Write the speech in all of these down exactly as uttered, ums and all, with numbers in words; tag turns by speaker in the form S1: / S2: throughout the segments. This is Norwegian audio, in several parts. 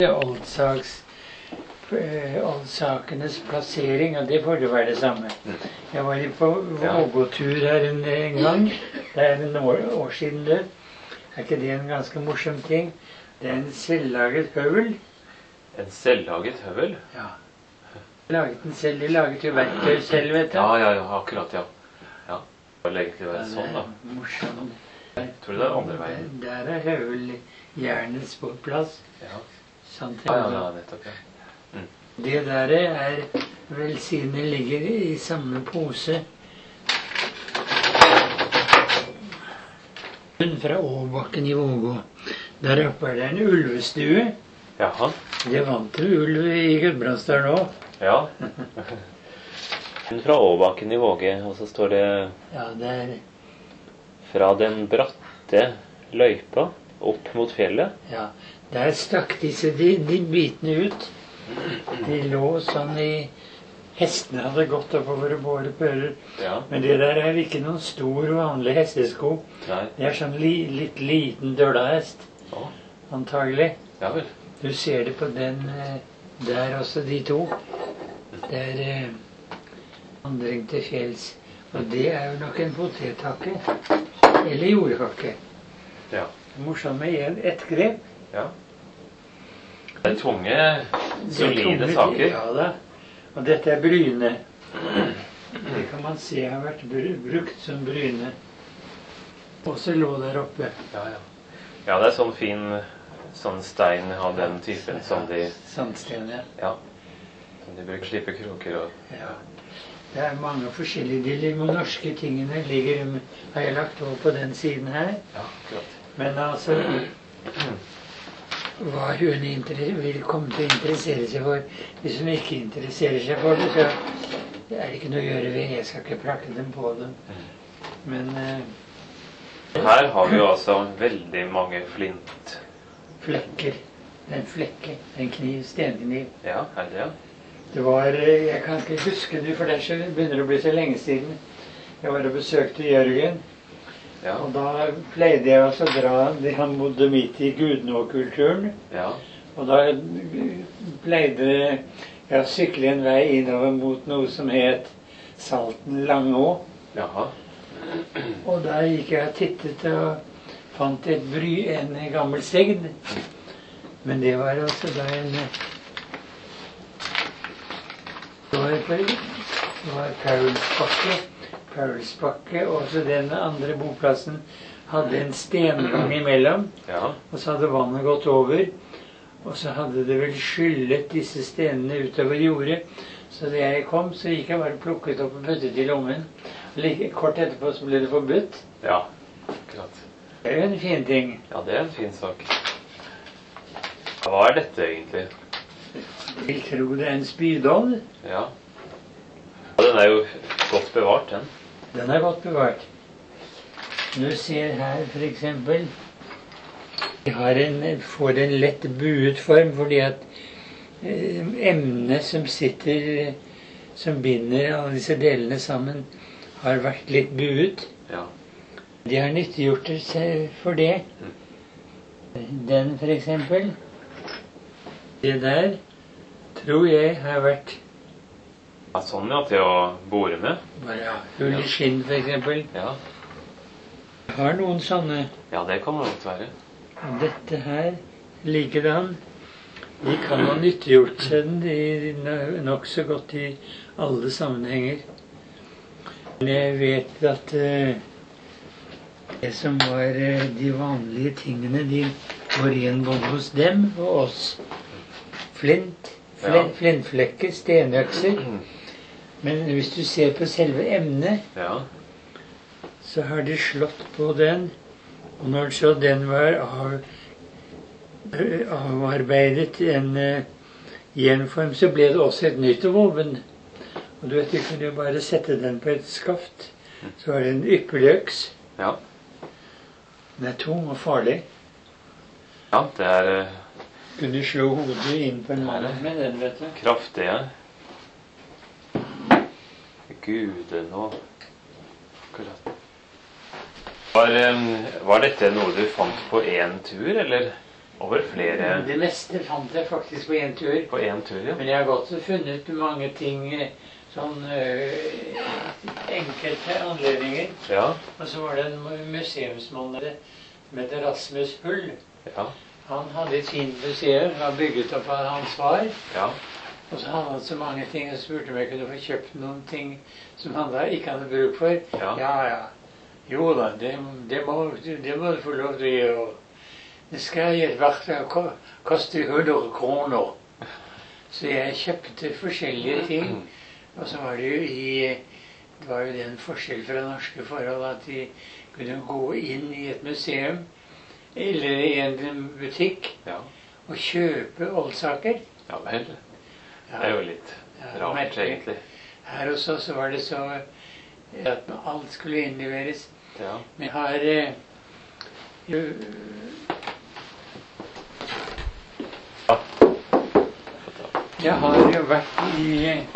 S1: Oldsaks, Oldsakenes plassering, og det får jo være det samme. Jeg var på vågåtur her en, en gang. Det er en år, år siden det. Er ikke det en ganske morsom ting? Det er en selvlaget høvel.
S2: En selvlaget høvel?
S1: Ja. Laget den selv. De laget jo verktøy selv, vet du.
S2: Ja, ja, ja, akkurat, ja. Ja. Bare legge til å være sånn, da.
S1: Morsom.
S2: Tror du det er andre veien?
S1: Der er høveljernets på plass.
S2: Ja.
S1: Sant,
S2: ja, ja, ja, nettopp, ja. Mm.
S1: Det der er vel siden det ligger i samme pose. Fra Åbakken i Vågå. Der oppe er det en ulvestue.
S2: Jaha.
S1: Det vant jo ulv i Gudbrandsdalen nå.
S2: Ja. Fra Åbakken i Våge, og så står det...
S1: Ja, det er...
S2: Fra den bratte løypa opp mot fjellet.
S1: Ja, der stakk disse de, de bitene ut. De lå sånn i... Hestene hadde gått oppover og båret pører.
S2: Ja.
S1: Men det der er ikke noen stor, vanlig hestesko.
S2: Nei.
S1: Det er sånn li, litt liten dølahest.
S2: Ja.
S1: Antagelig.
S2: Ja vel.
S1: Du ser det på den der også, de to. Det er eh, vandring til fjells. Og det er jo nok en potethakke. Eller jordhakke.
S2: Ja.
S1: Morsomt med ett grep.
S2: Ja. Det er tunge, solide saker.
S1: Ja da. Og dette er bryne. Det kan man se har vært brukt som bryne. Og så lå der oppe.
S2: Ja, ja. Ja, det er sånn fin sånn stein av den typen som de...
S1: Sandsten, ja.
S2: Ja. Som de bruker slippe kroker og...
S1: Ja. Det er mange forskjellige de norske tingene ligger, har jeg lagt over på den siden her.
S2: Ja, akkurat.
S1: Men altså, hva hun vil komme til å interessere seg for, hvis hun ikke interesserer seg for det, så er det ikke noe å gjøre ved. Jeg skal ikke plakke dem på dem. Men... Eh,
S2: her har vi jo altså veldig mange flint.
S1: Flekker. En flekke. En kniv. Stenkniv.
S2: Ja, er det ja?
S1: Det var, jeg kan ikke huske det, for det begynner å bli så lenge siden. Jeg var og besøkte Jørgen, ja. Og da pleide jeg også å dra, han bodde midt i Gudnå-kulturen.
S2: Ja. Og
S1: da pleide jeg å sykle en vei innover mot noe som het Salten Langå.
S2: Jaha.
S1: Og der gikk jeg og tittet og fant et bry, en gammel segn. Men det var også da en... Det var, det var Paulsbakke, Paulsbakke, og så den andre boplassen hadde en stengang imellom, ja. Og så hadde vannet gått over, og så hadde det vel skyllet disse stenene utover jordet, så da jeg kom, så gikk jeg bare plukket opp og puttet i lommen. Like kort etterpå så ble det forbudt.
S2: Ja, akkurat.
S1: Det er jo en fin ting.
S2: Ja, det er en fin sak. Hva er dette egentlig?
S1: Jeg tror det er en spydånd.
S2: Ja. Og den er jo godt bevart, den.
S1: Den er godt bevart. Du ser her for eksempel, jeg har en, får en lett buet form, fordi at eh, emnet som sitter, som binder alle disse delene sammen, har vært litt buet. Ja. De har nyttiggjort seg for det. Mm. Den for eksempel, det der, tror jeg har vært...
S2: Ja, sånn ja, til å bore med.
S1: Bare hull i skinn, for eksempel.
S2: Ja.
S1: Jeg har noen sånne.
S2: Ja, det kan det godt være.
S1: Dette her, likedan, de kan ha nyttiggjort seg den nok så godt i alle sammenhenger. Men jeg vet at uh, det som var uh, de vanlige tingene, de går igjen både hos dem og oss. Flint, flint ja. Flintflekker, stenøkser. Men hvis du ser på selve emnet, ja. Så har de slått på den, og når så den var av, avarbeidet en, i en form, så ble det også et nytt våpen. Og du vet, du kunne jo bare sette den på et skaft, så var det en ypperlig øks.
S2: Ja.
S1: Den er tung og farlig.
S2: Ja, det er...
S1: Kunne slå hodet inn på en mann med den, vet du.
S2: Kraftig, ja. Guden og... Akkurat. Var, var dette noe du fant på en tur, eller? over flere...
S1: Det meste fant jeg faktisk på en tur.
S2: På en tur, ja.
S1: Men jeg har godt funnet mange ting, sånn øh, enkelte anledninger.
S2: Ja.
S1: Og så var det en museumsmann som heter Rasmus Hull.
S2: Ja.
S1: Han hadde et fint museum, var bygget opp av hans far.
S2: Ja.
S1: Og så hadde han så mange ting, og spurte om jeg kunne få kjøpt noen ting som han da ikke hadde bruk for.
S2: Ja,
S1: ja. ja. Jo da, det, det, må, det må du få lov til å gjøre. Det skal i et verktøy koste hundre kroner. Så jeg kjøpte forskjellige ting. Og så var det jo i Det var jo den forskjell fra norske forhold at de kunne gå inn i et museum eller i en butikk
S2: ja.
S1: Og kjøpe oldsaker.
S2: Ja vel. Det er jo litt ja, rart, merkelig. Egentlig.
S1: Her hos oss så var det så at alt skulle innleveres.
S2: Ja.
S1: Men jeg har eh, jo, Jeg har jo vært i,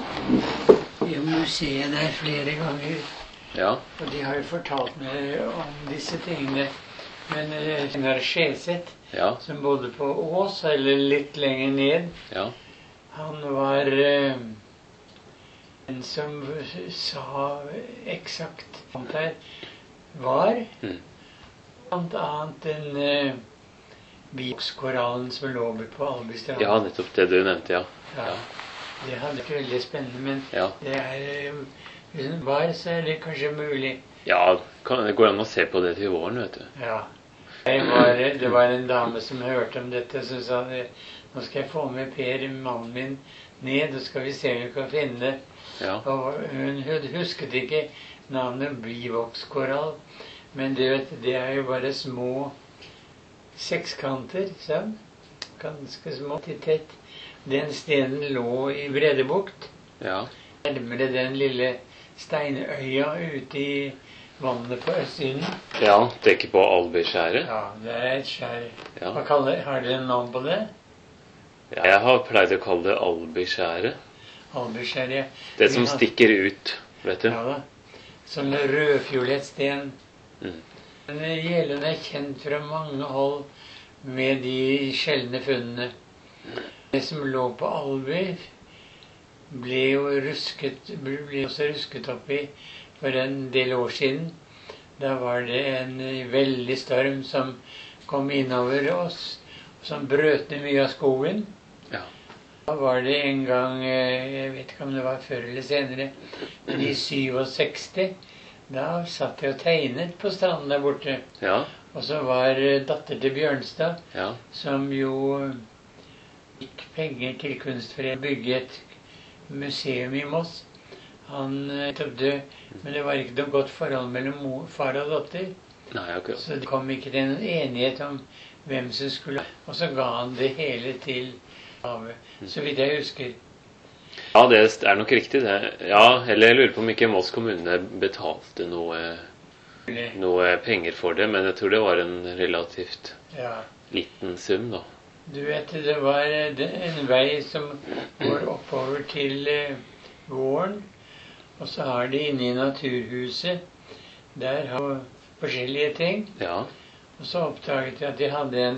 S1: i museet der flere ganger.
S2: Ja.
S1: Og de har jo fortalt meg om disse tingene. Men Gunnar Skjeseth,
S2: ja. Som
S1: bodde på Ås, eller litt lenger ned,
S2: ja. Han
S1: var eh, en som sa eksakt hva det var. Mm. Blant annet den eh, Vikskoralen som lå på Albystrand.
S2: Ja, nettopp det du nevnte, ja.
S1: ja. ja. Det hadde vært veldig spennende, men
S2: ja.
S1: Det er, hvis den var, så er det kanskje mulig.
S2: Ja, det går an å se på det til våren, vet du.
S1: Ja. Var, det var en dame som hørte om dette, som sa nå skal jeg få med Per, mannen min, ned, og skal vi se om vi kan finne det.
S2: Ja.
S1: Og hun husket ikke navnet bivokskorall, men det, vet, det er jo bare små sekskanter, sånn. Ganske små til tett. Den stenen lå i Bredebukt.
S2: Ja.
S1: Nærmere den lille steinøya ute i vannet på østsiden.
S2: Ja, det er ikke på Albyskjæret?
S1: Ja, det er et skjær.
S2: Ja.
S1: Hva kaller, har dere en navn på det?
S2: Ja, jeg har pleid å kalle det Albyskjæret.
S1: Albyskjæret, ja.
S2: Det som stikker ut, vet du.
S1: Ja da. Sånn rødfiolett sten.
S2: Mm.
S1: Men Jeløya er kjent fra mange hold med de sjeldne funnene. Det som lå på Alby ble jo rusket, ble også rusket opp i for en del år siden. Da var det en veldig storm som kom innover oss, som brøt ned mye av skogen.
S2: Ja.
S1: Da var det en gang, jeg vet ikke om det var før eller senere, men i sekstisju, da satt jeg og tegnet på stranden der borte.
S2: Ja.
S1: Og så var datter til Bjørnstad,
S2: ja. Som
S1: jo gikk penger til Kunstforeningen å bygge et museum i Moss. Han nettopp død, men det var ikke noe godt forhold mellom mor, far og datter.
S2: Nei, akkurat.
S1: Så det kom ikke til en enighet om hvem som skulle. Og så ga han det hele til havet, så vidt jeg husker.
S2: Ja, det er nok riktig det. Ja, eller jeg lurer på om ikke Moss kommune betalte noe, noe penger for det, men jeg tror det var en relativt ja. Liten sum da.
S1: Du vet, det var en vei som går oppover til gården. Og så har de inne i Naturhuset, der har de forskjellige ting.
S2: Ja.
S1: Og så oppdaget de at de hadde en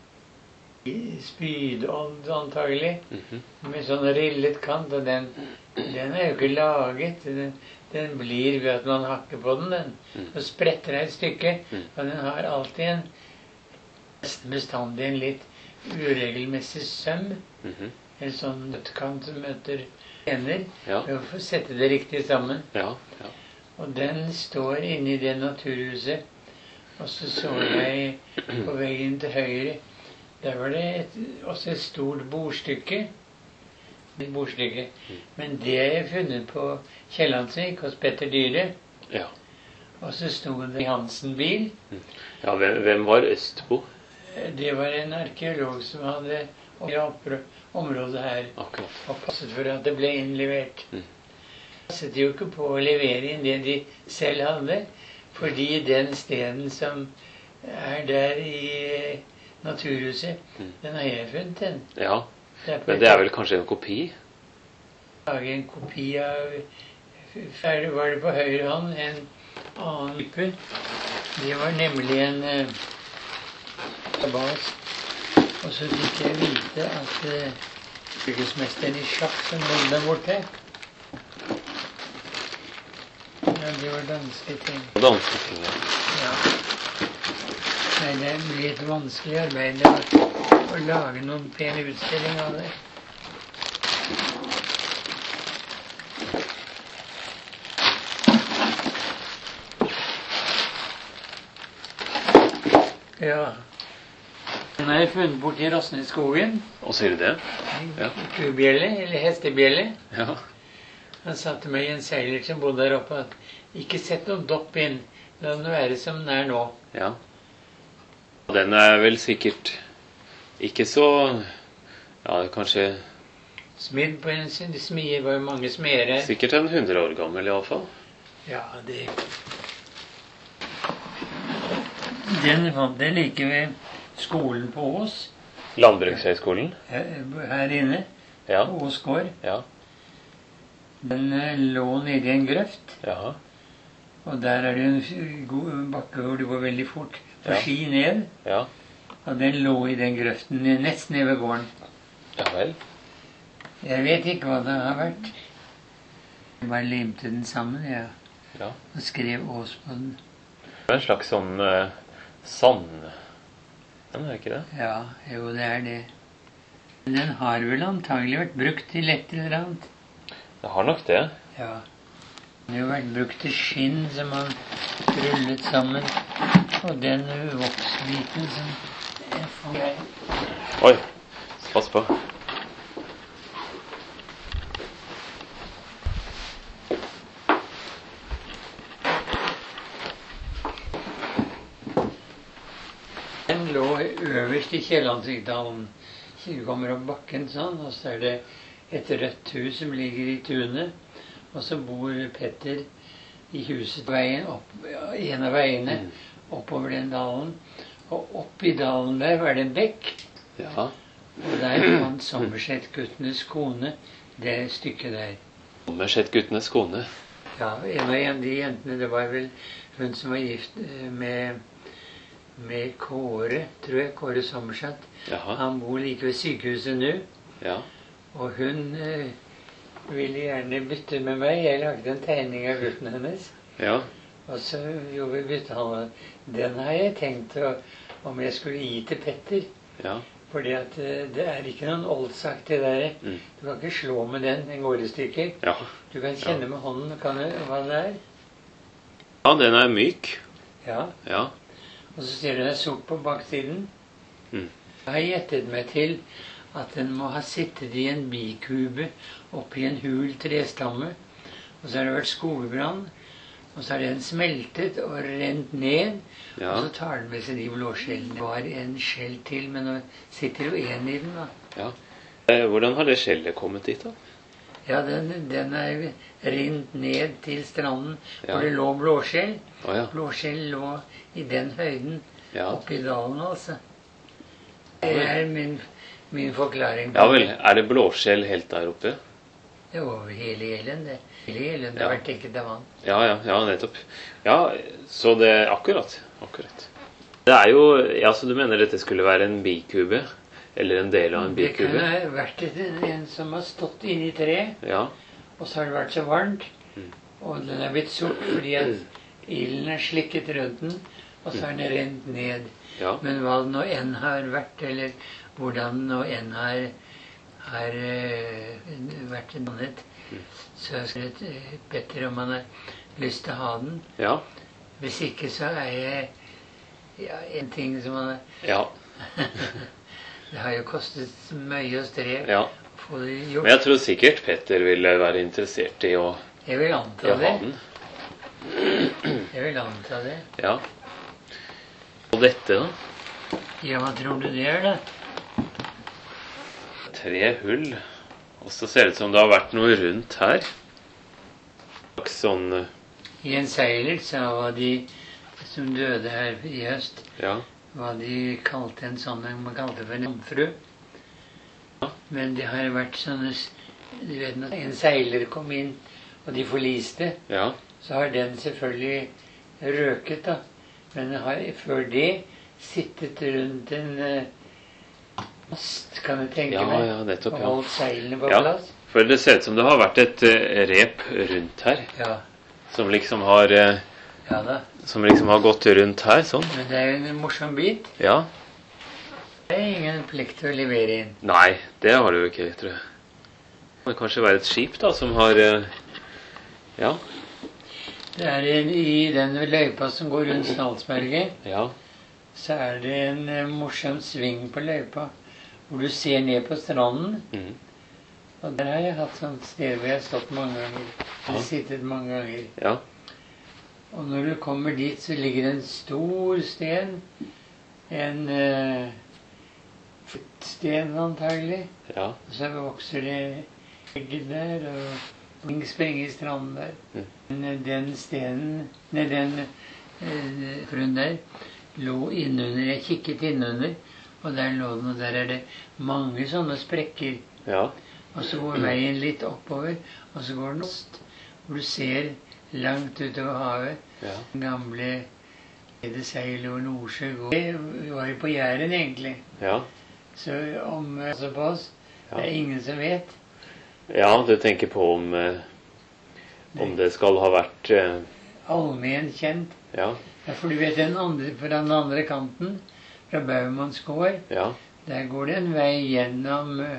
S1: spydodd antagelig, mm-hmm. med sånn rillet kant, og den, den er jo ikke laget. Den, den blir ved at man hakker på den, den. Mm. Og spretter et stykke, mm. og den har alltid en nesten bestandig en litt uregelmessig søm. Mm-hmm. En sånn nøttkant som møter ender,
S2: ja.
S1: For å sette det riktig sammen.
S2: Ja, ja.
S1: Og den står inne i det naturhuset. Og så så jeg på veggen til høyre, der var det et, også et stort bordstykke. Et bordstykke. Mm. Men det er jeg funnet på Kiellandsvik hos Petter Dyhre.
S2: Ja.
S1: Og så sto det i Hansen-bil.
S2: Mm. Ja, hvem, hvem var Østbo?
S1: Det var en arkeolog som hadde området her.
S2: Akkurat.
S1: Og passet for at det ble innlevert.
S2: Mm.
S1: Passet jo ikke på å levere inn det de selv hadde, fordi den stenen som er der i Naturhuset, mm. den har jeg funnet den.
S2: Ja, men det er vel kanskje en kopi?
S1: Lage en kopi av, ferdig var det på høyre hånd, en annen type. Det var nemlig en uh, bas. Og så fikk jeg vite at uh, fylkesmesteren i sjakk som bodde der borte. Ja, det var danske ting.
S2: Danske ting, ja.
S1: Ja. Nei, det blir et vanskelig arbeid å, å lage noen pen utstilling av det. Ja. Den har jeg funnet bort i Rosneskogen.
S2: Og sier du det?
S1: Ja. Kubjelle, eller hestebjelle.
S2: Ja.
S1: Han sa til meg, en seiler som bodde der oppe, at ikke sett noen dopp inn. La den være som den er nå.
S2: Ja. Den er vel sikkert ikke så, ja, kanskje...
S1: Smidd på en smie, var jo mange smere.
S2: Sikkert en hundre år gammel i alle fall.
S1: Ja, det... Den fant jeg like ved skolen på Ås.
S2: Landbrukshøyskolen?
S1: Her, her inne.
S2: Ja.
S1: På Ås gård.
S2: Ja.
S1: Den uh, lå nede i en grøft.
S2: Jaha.
S1: Og der er det en god bakke hvor det går veldig fort. For
S2: Ja.
S1: ski ned.
S2: Ja.
S1: Og den lå i den grøften nesten ned ved gården.
S2: Ja vel.
S1: Jeg vet ikke hva det har vært. Jeg bare limte den sammen, ja.
S2: Ja.
S1: Og skrev Ås på den.
S2: Det er en slags sånn uh, sand... Den er ikke det?
S1: Ja, jo, det er det. Den har vel antagelig vært brukt til et eller annet.
S2: Det har nok det.
S1: Ja. Den har jo vært brukt til skinn som man rullet sammen. Og den voksbiten som... Jeg får...
S2: Oi, pass på.
S1: Den lå øverst i Kiellandsvikdalen. Du kommer opp bakken sånn, og så er det et rødt hus som ligger i tunet. Og så bor Petter i huset på veien opp, en av veiene oppover den dalen. Og opp i dalen der var det en bekk.
S2: Ja.
S1: Og der fant Sommerseth-guttenes kone det stykket der.
S2: Sommerseth-guttenes kone.
S1: Ja, en av de jentene, det var vel hun som var gift med... med Kåre, tror jeg, Kåre Sommerseth.
S2: Jaha.
S1: Han bor like ved sykehuset nå.
S2: Ja.
S1: Og hun eh, ville gjerne bytte med meg. Jeg lagde en tegning av gutten hennes.
S2: Ja.
S1: Og så gjorde vi byttehandel. Den har jeg tenkt å, om jeg skulle gi til Petter.
S2: Ja.
S1: Fordi at eh, det er ikke noen oldsak det der.
S2: Mm.
S1: Du kan ikke slå med den, den går i stykker.
S2: Ja.
S1: Du kan kjenne
S2: Ja.
S1: med hånden kan du, hva det er.
S2: Ja, den er myk.
S1: Ja.
S2: Ja.
S1: Og så ser du det er sort på baksiden.
S2: Mm.
S1: Jeg har gjettet meg til at den må ha sittet i en bikube oppi en hul trestamme. Og så har det vært skogbrann. Og så har den smeltet og rent ned.
S2: Ja.
S1: Og så tar den med seg de blåskjellene. Det var en skjell til, men nå sitter jo en i den da.
S2: Ja. Eh, Hvordan har det skjellet kommet dit da?
S1: Ja, den, den er rent ned til stranden,
S2: Ja.
S1: hvor det lå blåskjell.
S2: Å ja.
S1: Blåskjell lå i den høyden,
S2: Ja.
S1: oppi dalen altså. Det er min, min forklaring.
S2: Ja vel, er det blåskjell helt der oppe?
S1: Det var over hele Jelen, det. Hele Jelen, det
S2: Ja.
S1: har vært dekket av vann.
S2: Ja, ja, ja, nettopp. Ja, så det akkurat. Akkurat. Det er jo, ja, så du mener dette skulle være en bikube? Eller en del av en
S1: Det
S2: bikube?
S1: kunne ha vært et, en som har stått inni treet,
S2: Ja.
S1: og så har det vært så varmt,
S2: Mm.
S1: og den er blitt sort fordi at ilden er slikket rundt den, og så er den rent ned.
S2: Ja.
S1: Men hva det nå enn har vært, eller hvordan det nå enn har, har uh, vært en annet, så skal jeg uh, Petter om han har lyst til å ha den.
S2: Ja.
S1: Hvis ikke så er jeg ja, en ting som han
S2: Ja.
S1: Det har jo kostet mye og strev
S2: Ja.
S1: å få det gjort.
S2: Men jeg tror sikkert Petter ville være interessert i å,
S1: Jeg vil
S2: i
S1: anta
S2: å ha
S1: det.
S2: den.
S1: Jeg vil anta det.
S2: Ja. Og dette da?
S1: Ja, hva tror du det er, da?
S2: Tre hull. Og så ser det ut som det har vært noe rundt her. Sånn, eh,
S1: I en seiler sa hva de som døde her i høst,
S2: ja.
S1: hva de kalte en sånn, man kalte for en jomfru.
S2: Ja.
S1: Men det har vært sånne, du vet, når en seiler kom inn, og de forliste,
S2: Ja.
S1: så har den selvfølgelig røket da. Men den har før det sittet rundt en, eh, Kan jeg tenke
S2: Ja,
S1: meg.
S2: ja, nettopp,
S1: Og
S2: ja.
S1: holdt seilene på
S2: Ja,
S1: plass.
S2: for det ser ut som det har vært et eh, rep rundt her,
S1: Ja.
S2: som liksom har eh,
S1: Ja da.
S2: som liksom har gått rundt her, sånn.
S1: Men det er jo en morsom bit.
S2: Ja.
S1: Det er ingen plikt til å levere inn.
S2: Nei, det har det jo ikke, tror jeg. Det må kanskje være et skip da, som har eh, ja,
S1: Det er en, I den løypa som går rundt Snalsberget,
S2: ja,
S1: så er det en eh, morsom sving på løypa, hvor du ser ned på stranden.
S2: mhm,
S1: Og der har jeg hatt sånt sted hvor jeg har stått mange ganger. Jeg har sittet mange ganger.
S2: ja,
S1: Og når du kommer dit, så ligger det en stor sten. En uh, sten antagelig.
S2: ja,
S1: Og så vokser det egger der, og ting sprenger i stranden der.
S2: Mm.
S1: Men den stenen, nei, den uh, fruen der, lå innunder. Jeg kikket innunder, og der lå den, og der er det mange sånne sprekker.
S2: ja,
S1: Og så går veien litt oppover, og så går den øst, hvor du ser langt utover havet.
S2: ja,
S1: Den gamle Seil og Nordsjø går. Vi var jo på Jæren egentlig,
S2: ja,
S1: så om altså på oss,
S2: Ja.
S1: det er ingen som vet.
S2: ja, du tenker på om, eh, om det skal ha vært, eh,
S1: Allment kjent.
S2: ja,
S1: Ja, for du vet den andre, fra den andre kanten, fra Baumanns gård,
S2: ja,
S1: der går det en vei gjennom uh,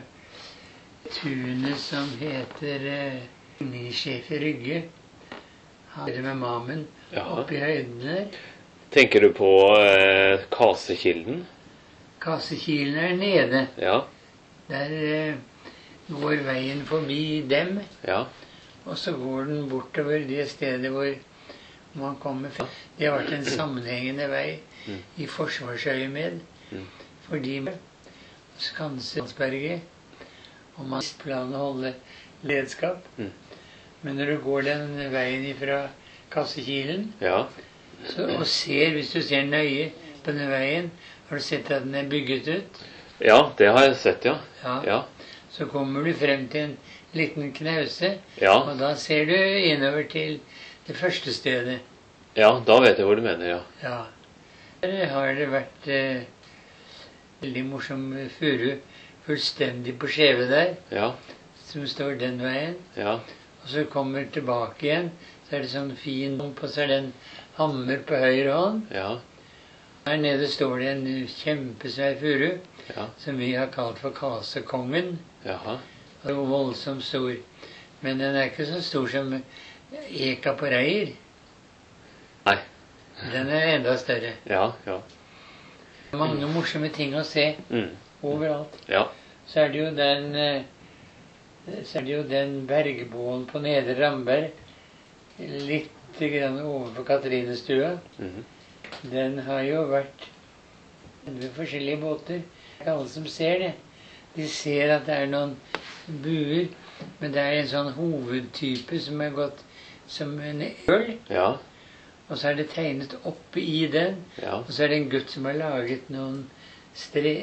S1: tunet som heter uh, Nisjef i Rygge. Han er med Mamen
S2: ja.
S1: oppe i høyden der.
S2: Tenker du på eh, Kasekilden?
S1: Kassekilen er nede.
S2: Ja,
S1: Der eh, går veien forbi dem,
S2: ja,
S1: og så går den bortover det stedet hvor man kommer fra. Det har vært en sammenhengende vei
S2: Mm.
S1: i forsvarsøyemed,
S2: Mm.
S1: fordi Skanseberget, og man planer å holde ledskap.
S2: Mm.
S1: Men når du går den veien fra Kassekilen,
S2: ja,
S1: så, og ser, hvis du ser nøye på den veien, har du sett at den er bygget ut?
S2: ja, det har jeg sett, ja,
S1: Ja.
S2: ja,
S1: Så kommer du frem til en liten knause,
S2: ja,
S1: og da ser du innover til det første stedet.
S2: ja, da vet jeg hvor du mener, ja,
S1: Ja. Der har det vært eh, veldig morsom furu, fullstendig på skjeve der,
S2: ja,
S1: som står den veien.
S2: ja,
S1: Og så kommer tilbake igjen, så er det sånn fin dump, og så er det en hammer på høyre hånd.
S2: ja,
S1: Her nede står det en kjempesvær furu,
S2: ja,
S1: som vi har kalt for Kasekongen.
S2: jaha,
S1: Og det var voldsomt stor. Men den er ikke så stor som eka på reir.
S2: nei,
S1: Den er enda større.
S2: ja, ja,
S1: Mange morsomme ting å se
S2: mm.
S1: overalt.
S2: ja,
S1: Så er det jo den eh, Så er det jo den bergboen på Nedre Ramberg, litt grann overfor Katrinestua.
S2: mhm,
S1: Den har jo vært ved forskjellige båter. Det er alle som ser det. De ser at det er noen buer, men det er en sånn hovedtype som er gått som en øl.
S2: ja,
S1: Og så er det tegnet oppe i den.
S2: ja,
S1: Og så er det en gutt som har laget noen stre...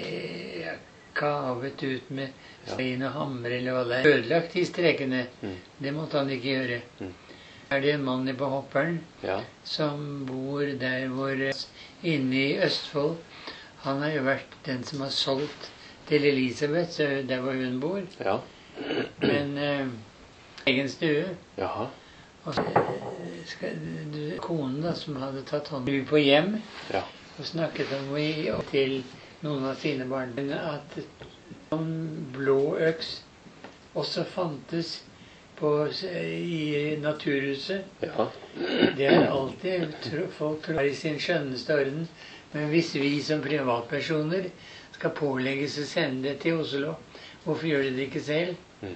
S1: kavet ut med stein og hammer eller hva det er. Ødelagt de strekene.
S2: Mm.
S1: Det måtte han ikke gjøre.
S2: Mm.
S1: Er det en mann på Hopperen
S2: ja,
S1: som bor der hvor inne i Østfold. Han har jo vært den som har solgt til Elisabeth, så der hvor hun bor.
S2: ja,
S1: Men eh, egen stue.
S2: jaha,
S1: Og så eh, skal, du, konen da, som hadde tatt hånd på hjem
S2: ja,
S1: og snakket om i, og til noen av sine barn at en blå øks også fantes på, i Naturhuset.
S2: ja,
S1: Det er alltid tro, folk tror i sin skjønneste orden. Men hvis vi som privatpersoner skal pålegges å sende det til Oslo, hvorfor gjør de det ikke selv?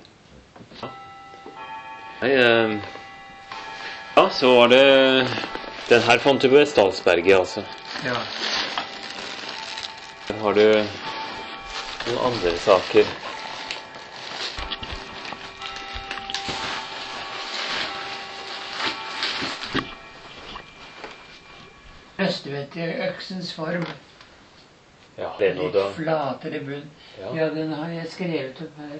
S2: nei, eh, ja, så var det, den her fant du på Stadsberget, altså.
S1: Ja.
S2: Har du noen andre saker?
S1: Østvedt i øksens form.
S2: Ja, det er noe
S1: Litt
S2: da.
S1: flatere bunn.
S2: Ja,
S1: Ja, den har jeg skrevet opp her.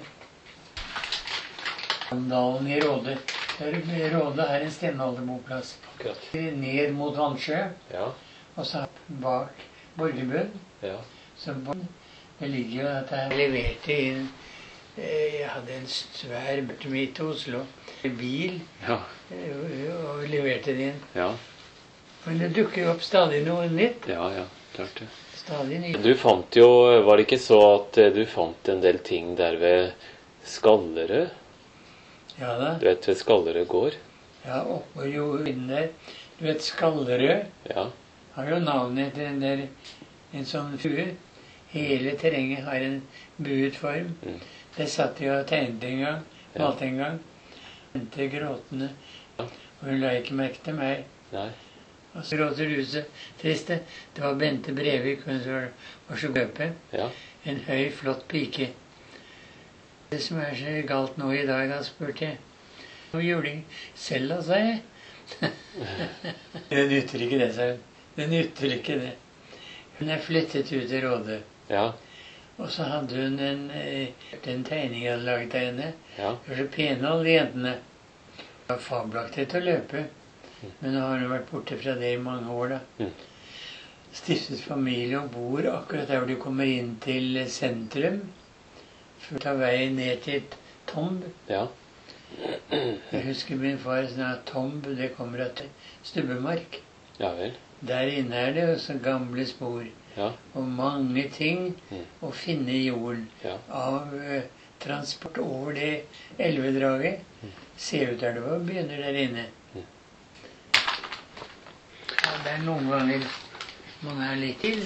S1: Dalen i Råde. Råde er en stenalderboplass.
S2: akkurat.
S1: Ned mot Vannsjø,
S2: Ja,
S1: og så bak Borgerbøen.
S2: ja,
S1: Så Det ligger jo at jeg leverte inn eh, Jeg hadde en svær midt til Oslo bil,
S2: Ja.
S1: eh, og leverte det inn.
S2: Ja.
S1: Men det dukker jo opp stadig noe nytt.
S2: Ja, ja, klart det.
S1: Stadig nytt.
S2: Du fant jo, var det ikke så at eh, du fant en del ting der ved Skallerød?
S1: Ja da.
S2: Du vet, ved Skallerød gård?
S1: Ja, oppå jorden der. Du vet, Skallerød
S2: Ja.
S1: har jo navnet etter en, der, en sånn fue. Hele terrenget har en buet form.
S2: Mm.
S1: Det satt jeg og tegnet en gang,
S2: Ja.
S1: malte en gang. Vente gråtende.
S2: Ja.
S1: Og hun la ikke merke til meg.
S2: Nei.
S1: Og så gråter du så triste. Det var Bente Brevik, hun som var, var så gøpe.
S2: Ja.
S1: En høy, flott pike. Det som er så galt nå i dag, da spurte jeg. Noe juling selv, da, sa jeg. Det nytter ikke det, sa hun. Det nytter ikke det. Hun er flettet ut i Råde.
S2: Ja.
S1: Og så hadde hun en, eh, en tegning jeg hadde laget av henne.
S2: Ja.
S1: De var så pene, alle de jentene. Det var fabelaktig til å løpe. Men nå har hun vært borte fra det i mange år, da.
S2: Mm.
S1: Stiftet familie og bor akkurat der hvor du kommer inn til sentrum. For å ta veien ned til Tomb.
S2: Ja.
S1: Jeg husker min far sa at Tomb, det kommer til Stubbemark.
S2: Ja vel.
S1: Der inne er det også gamle spor.
S2: Ja.
S1: Og mange ting
S2: Mm.
S1: å finne i jorden.
S2: Ja.
S1: Av eh, transport over det elvedraget.
S2: Mm.
S1: Ser ut der det var, begynner der inne.
S2: Mm.
S1: Ja, det er noen ganger man er litt til.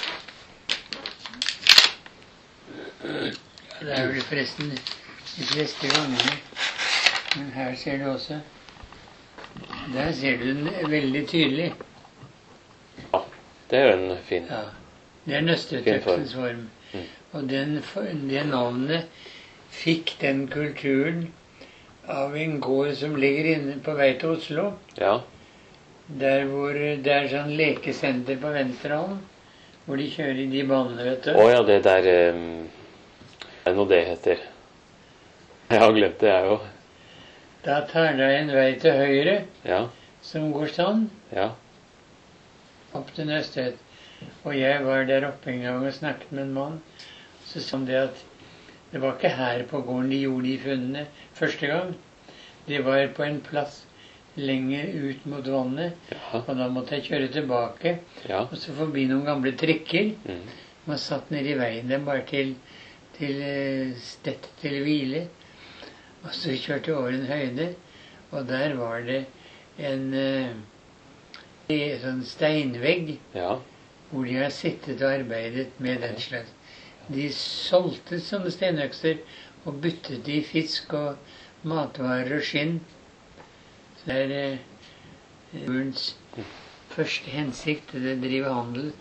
S1: Ja, det er vel forresten de fleste gangene. Men her ser du også. Der ser du den veldig tydelig.
S2: Ja. Det er jo en fin.
S1: Ja, det er nøstetøksens form.
S2: Mm.
S1: Og den, det navnet fikk den kulturen av en gård som ligger inne på vei til Oslo.
S2: Ja.
S1: Der hvor det er sånn lekesenter på venstre hånd, hvor de kjører i de banene, vet du.
S2: Å ja, det der um, er noe det heter. Jeg har glemt det, jeg òg.
S1: Da tar det en vei til høyre,
S2: Ja.
S1: som går sånn,
S2: Ja.
S1: opp til Nøstet. Og jeg var der oppe en gang og snakket med en mann. Så sa han det at det var ikke her på gården de gjorde de funnene første gang. Det var på en plass lenger ut mot vannet.
S2: Jaha.
S1: Og da måtte jeg kjøre tilbake,
S2: Ja.
S1: og så forbi noen gamle trikker.
S2: Mm.
S1: Man satt nede i veien der bare til, til eh, stett til hvile. Og så kjørte jeg over en høyde, og der var det en eh, en sånn steinvegg
S2: Ja.
S1: hvor de har sittet og arbeidet med den slags. De solgte sånne steinøkser og byttet i fisk og matvarer og skinn. Så det er eh, jordens første hensikt, det å drive handel.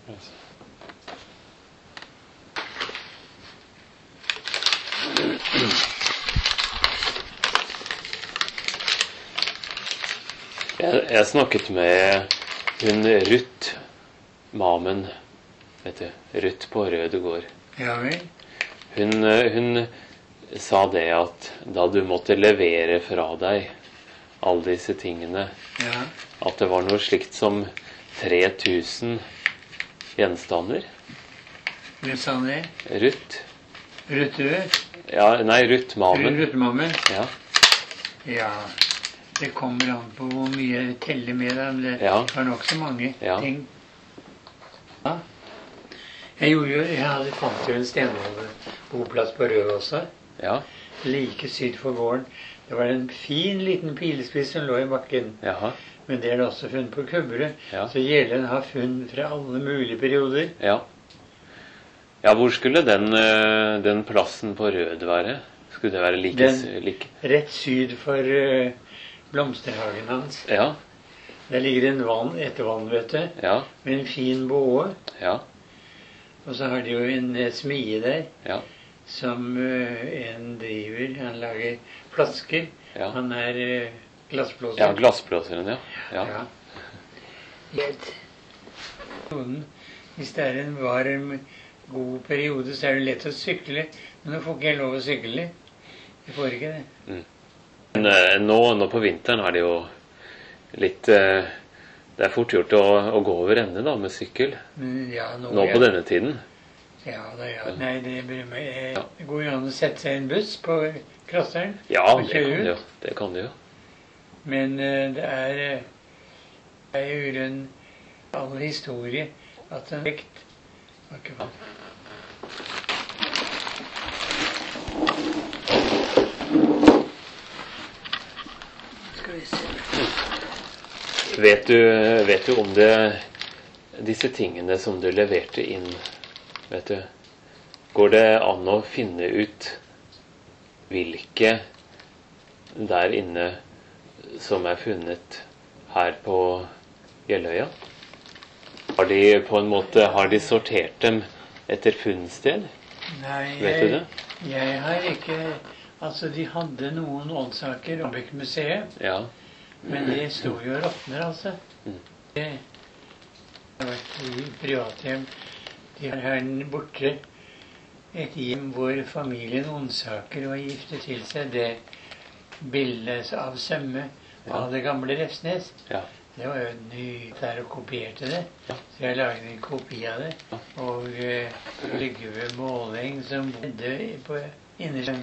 S2: Jeg, jeg snakket med hun Ruth Mamen, vet du. Ruth på Røde gård.
S1: Ja vel?
S2: Hun, eh, hun sa det at da du måtte levere fra deg alle disse tingene,
S1: Ja.
S2: at det var noe slikt som tre tusen gjenstander.
S1: Hvem sa det?
S2: Ruth.
S1: Rødt-rød?
S2: Ja, nei, Ruth Mamen.
S1: Rødt-mammen?
S2: Ja.
S1: Ja. Det kommer an på hvor mye jeg teller med deg, men det
S2: Ja.
S1: var nok så mange
S2: Ja.
S1: ting. Ja. Jeg, gjorde jo, jeg hadde fant jo en stenboplass på Rødåsa,
S2: Ja.
S1: like syd for gården. Det var en fin liten pilespiss som lå i bakken,
S2: Jaha.
S1: men det er det også funn på Kubberud.
S2: Ja.
S1: Så Gjelen har funn fra alle mulige perioder.
S2: Ja. Ja, hvor skulle den, eh, den plassen på Rød være? Skulle det være like,
S1: Den-
S2: like?
S1: Rett syd for uh, blomsterhagen hans.
S2: Ja.
S1: Der ligger en vann, et vann, vet du,
S2: Ja.
S1: med en fin båe.
S2: Ja.
S1: Og så har de jo en eh, smie der,
S2: Ja.
S1: som eh, en driver. Han lager flasker.
S2: Ja.
S1: Han er uh, glassblåser.
S2: Ja, glassblåseren, ja. Ja.
S1: Ja. Helt. Hvis det er en varm, god periode, så er det lett å sykle. Men nå får ikke jeg lov å sykle. Jeg får ikke det.
S2: Men eh, nå, nå på vinteren er det jo litt eh, Det er fort gjort å, å gå over ende da, med sykkel.
S1: Men ja, nå,
S2: Nå
S1: er
S2: på
S1: jeg,
S2: denne tiden.
S1: Ja, da, ja. Nei, det bryr meg. Ja. Det går jo an å sette seg i en buss på Krosseren.
S2: Ja, det kan det jo. Det kan det jo.
S1: Men uh, det er uh, det er jo en all historie at en vekt var ikke vann. Skal vi se.
S2: Vet du, vet du om det disse tingene som du leverte inn, vet du, går det an å finne ut hvilke der inne som er funnet her på Jeløya? Har de på en måte, har de sortert dem etter funnsted?
S1: Nei,
S2: vet du det?
S1: Jeg, jeg har ikke, altså de hadde noen oldsaker om museet,
S2: ja.
S1: Men det står jo og råtner, altså.
S2: Mm.
S1: Det har vært i privathjem. De har her borte et hjem hvor familien Ondsaker var giftet til seg det bildet av Sømme av det gamle Refsnes.
S2: Ja.
S1: Det var jo nytt der og kopierte det. Ja. Så jeg laget en kopi av det. Ja. Og uh, Lyggve Måling som bodde på innersjøen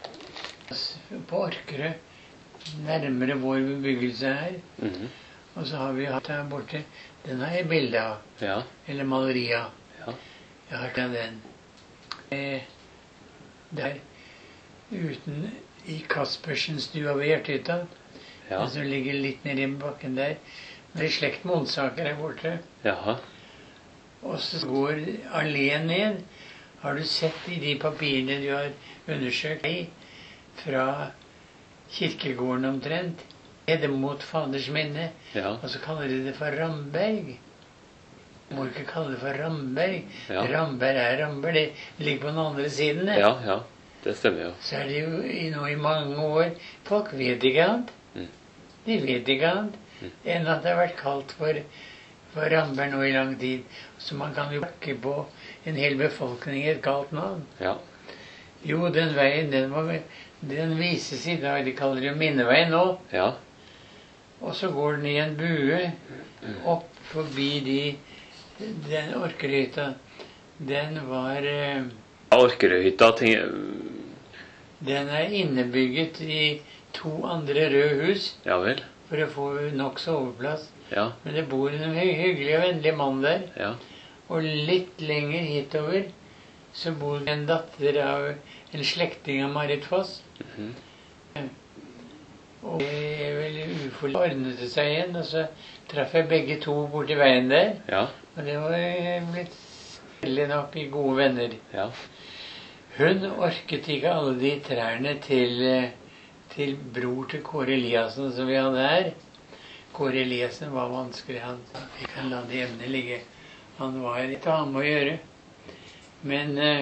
S1: på Orkerø. Nærmere vår bebyggelse her. Mm-hmm. Og så har vi hatt her borte. Den har jeg bilde av. Ja. Eller maleri av. Ja. Jeg har tatt den. Eh, der uten i Kaspersens stua ved Hjerthytta. Ja. Den som ligger litt nede i bakken der. Det er slekt med Ondsaker her borte. Jaha. Og så går alene ned. Har du sett i de papirene du har undersøkt i fra kirkegården omtrent, nede mot Faders minne, ja. Og så kaller de det for Ramberg. Må ikke kalle det for Ramberg. Ja. Ramberg er Ramberg, det ligger på den andre siden.
S2: Ja, ja, det stemmer jo.
S1: Så er det jo i, nå i mange år, folk vet ikke annet. Mm. De vet ikke annet, mm. enn at det har vært kalt for, for Ramberg nå i lang tid. Så man kan jo bakke på en hel befolkning i et galt navn. Ja. Jo, den veien, den var den vises i dag, de kaller det Minneveien nå. Ja. Og så går den i en bue opp forbi de, den Orkerøyhytta. Den var eh,
S2: Orkerøyhytta
S1: Den er innebygget i to andre røde hus.
S2: Ja vel.
S1: For å få nok soveplass.
S2: Ja.
S1: Men det bor en hy hyggelig og vennlig mann der. Ja. Og litt lenger hitover så bor en datter av en slekting av Marit Foss. Mm-hmm. Og det er vel uforlig ordnet det seg igjen, og så traff jeg begge to borti veien der. Ja. Og det var blitt veldig nok i gode venner. Ja. Hun orket ikke alle de trærne til, til bror til Kåre Eliassen som vi hadde her. Kåre Eliassen var vanskelig, han. Vi kan la det emnet ligge. Han var litt annen å gjøre. Men eh,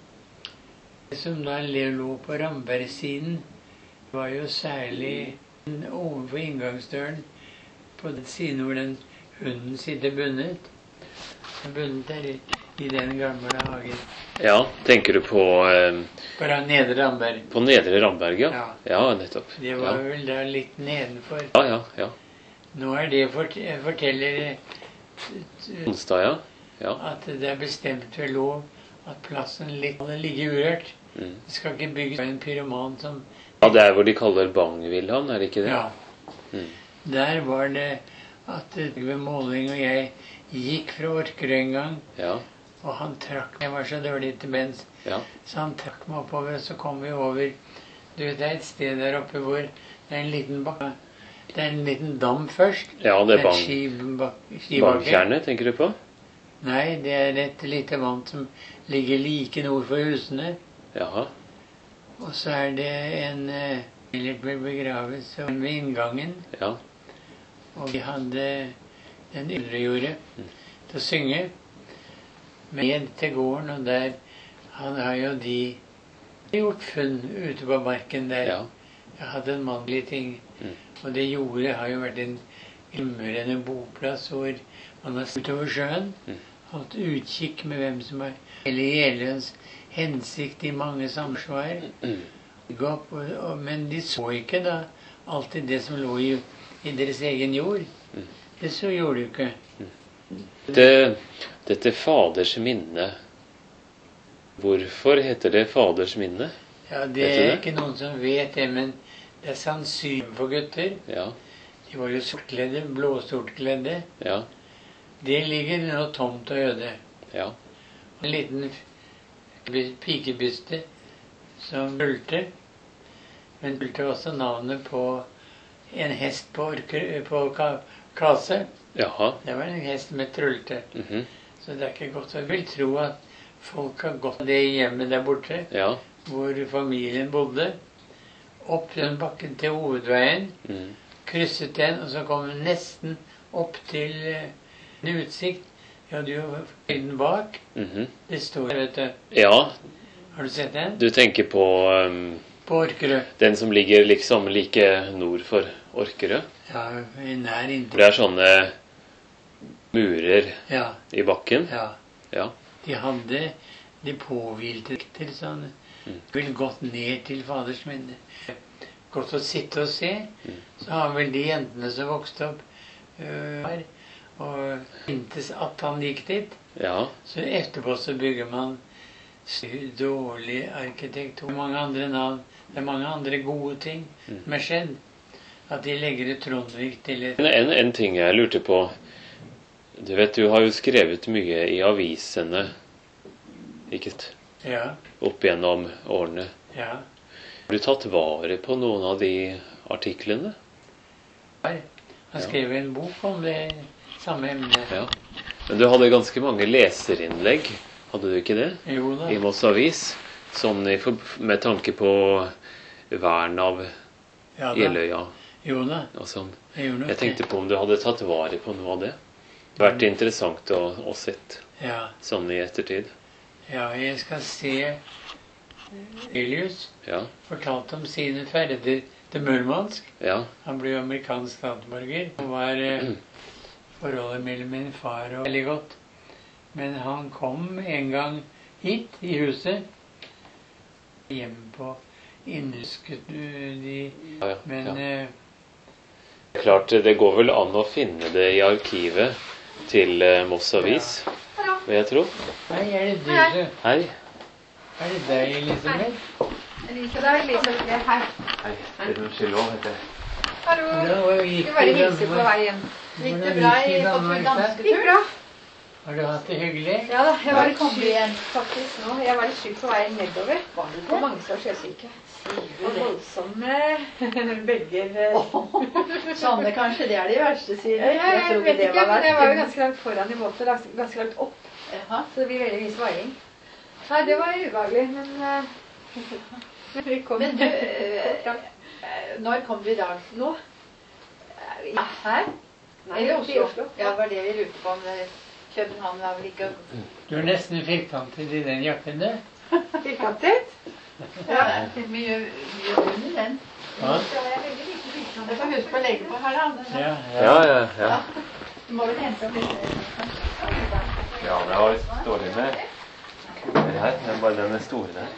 S1: det som da lå på Ramberg-siden, var jo særlig overfor inngangsdøren på den siden hvor den hunden sitter bundet. Bundet der i, i den gamle hagen.
S2: Ja, tenker du på eh,
S1: På Nedre Ramberg.
S2: På Nedre Ramberg, ja. Ja, ja nettopp.
S1: Det var
S2: ja.
S1: vel da litt nedenfor.
S2: Ja, ja, ja.
S1: Nå er det fort forteller
S2: Onsdag, ja. Ja.
S1: At det er bestemt ved lov at plassen litt ligger urørt. Mm. Det skal ikke bygges en pyroman som...
S2: Ja, det er hvor de kaller Bangvillaen, er det ikke det?
S1: Ja. Mm. Der var det at ved Måling og jeg gikk fra Orkerøy en gang, ja. Og han trakk meg, jeg var så dårlig til bens, ja. Så han trakk meg oppover, og så kom vi over, du vet, det er et sted der oppe hvor det er en liten bakke, det er en liten dam først.
S2: Ja, det er bang,
S1: Bangtjernet,
S2: tenker du på?
S1: Nei, det er et lite vann som ligger like nord for husene. Jaha. Og så er det en eller ble begravet ved inngangen. Ja. Og vi hadde den yngre gjorde mm. til å synge med til gården, og der han har jo de gjort funn ute på marken der. Ja. Jeg hadde en mannlig ting, mm. og det jordet har jo vært en glimrende boplass hvor man har sett over sjøen, mm. hatt utkikk med hvem som er hele Jeløyas hensikt i mange samsvar. Mm. Men de så ikke da alltid det som lå i, i deres egen jord. Mm. Det så gjorde de ikke.
S2: Mm. Det, dette Faders minne, Hvorfor heter det Faders minne?
S1: Ja, det er det? Ikke noen som vet det, men det er sannsynlig for gutter.
S2: Ja.
S1: De var jo sortkledde, blåsortkledde.
S2: Ja.
S1: Det ligger nå tomt og øde.
S2: Ja.
S1: En liten pikebyste som brulte. Men brulte også navnet på en hest på, orker, på Kase.
S2: Jaha.
S1: Det var en hest med trulte.
S2: Mhm.
S1: Så det er ikke godt. Jeg vil tro at folk har gått det hjemmet der borte,
S2: Ja.
S1: hvor familien bodde, opp den bakken til hovedveien,
S2: Mhm.
S1: krysset den, og så kom den nesten opp til uh, en utsikt. Ja, du har den bak.
S2: Mhm.
S1: Det står, vet du.
S2: Ja,
S1: Har du sett den?
S2: du tenker på um,
S1: På Orkerød.
S2: den som ligger liksom like nord for Orkerød.
S1: Ja, nær
S2: For
S1: inntil.
S2: det er sånne murer
S1: Ja,
S2: i bakken.
S1: ja.
S2: Ja.
S1: De hadde de påhvilte til sånn.
S2: Mm.
S1: Ville gått ned til Faders minne. Godt å sitte og se.
S2: Mm.
S1: Så har vel de jentene som vokste opp øh, her, og mintes at han gikk dit.
S2: Ja.
S1: Så etterpå så bygger man dårlig arkitektur. Mange andre navn. Det er mange andre gode ting
S2: Mm.
S1: som er skjedd. At de legger et Trondvik til et
S2: En, en, en ting jeg lurte på. Du vet, du har jo skrevet mye i avisene, ikke sant?
S1: Ja,
S2: Opp gjennom årene.
S1: ja.
S2: Har du tatt vare på noen av de artiklene?
S1: Han
S2: Ja.
S1: skrev en bok om det samme emnet.
S2: Ja. Men du hadde ganske mange leserinnlegg, hadde du ikke det?
S1: Jo da.
S2: I Moss Avis. Sånn i for, med tanke på vern av
S1: Ja da.
S2: Jeløya
S1: Jo da.
S2: og sånn.
S1: Jeg gjorde nok
S2: Jeg tenkte på om du hadde tatt vare på noe av det. Det har vært interessant å, å sett
S1: det. Ja.
S2: sånn i ettertid.
S1: Ja, jeg skal se Elius
S2: Ja,
S1: fortalte om sine ferder til Murmansk.
S2: ja,
S1: Han ble jo amerikansk statsborger. Han var eh, forholdet mellom min far og veldig godt. Men han kom en gang hit i huset. Hjemme på innhusket de
S2: ja, ja,
S1: Men
S2: ja.
S1: eh,
S2: Klart, det går vel an å finne det i arkivet til eh, Moss Avis, vil jeg tro.
S1: Nei, er det du, du?
S2: Hei.
S1: Er det deg, Elisabeth?
S3: Elisabeth, Elisabeth, hei.
S2: Hei, Unnskyld òg, heter jeg.
S3: Hallo.
S1: Hvordan gikk
S3: Skal bare
S1: det i
S3: hilse på
S1: Danmark?
S3: vei hjem. Gikk det
S1: Hvordan
S3: bra
S1: gikk det i
S3: i på
S1: Danmark,
S3: tur
S1: da?
S3: dansketur? Gikk bra.
S1: Har du hatt det hyggelig?
S3: Ja da, jeg var litt
S4: Kom
S3: syk
S4: igjen.
S3: faktisk nå. Jeg var litt syk på vei nedover.
S4: Var du
S3: Og
S4: det?
S3: mange som var sjøsyke.
S4: Sier
S3: Og
S4: du det?
S3: voldsomme bølger. eh.
S4: Sånne kanskje, det er de verste, sier du.
S3: Ja, jeg,
S4: Jeg trodde
S3: vet
S4: det
S3: ikke,
S4: var
S3: men jeg var jo
S4: verst.
S3: ganske langt foran i båten, ganske, ganske langt opp.
S4: Jaha.
S3: Så det blir veldig mye svaiing. Nei, det var ubehagelig, men eh, men vi kom
S4: Men du, eh,
S3: fram.
S4: eh, når kom du i dag?
S3: Nå?
S4: Ja, her?
S3: Nei,
S4: Eller
S3: oppe i Oslo.
S4: Ja, det var det vi lurte på. Om det, København var vel ikke
S1: Du har nesten firkantet i den jakken, du.
S3: Firkantet.
S4: Ja, det er mye, mye under den.
S1: Ja,
S3: Så er jeg veldig lite firkantet.
S4: Jeg får huske å legge på her, da.
S1: ja.
S2: Ja, ja, ja.
S4: Du må vel hente opp litt.
S2: Ja, det var dårlig med kuler her. Det er bare den er store der.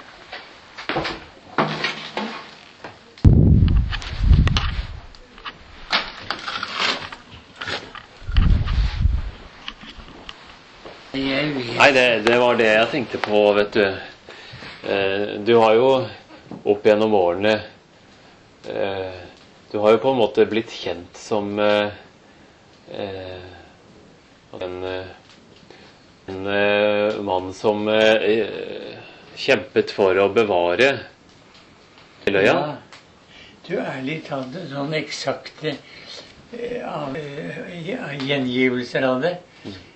S1: Jeg vet.
S2: Nei, det, det var det jeg tenkte på, vet du. Eh, du har jo opp gjennom årene eh, Du har jo på en måte blitt kjent som eh, eh, en, eh, en eh, mann som eh, kjempet for å bevare Jeløya.
S1: Ja. Du, ærlig talt, sånn eksakte eh, av, eh, ja, gjengivelser av det.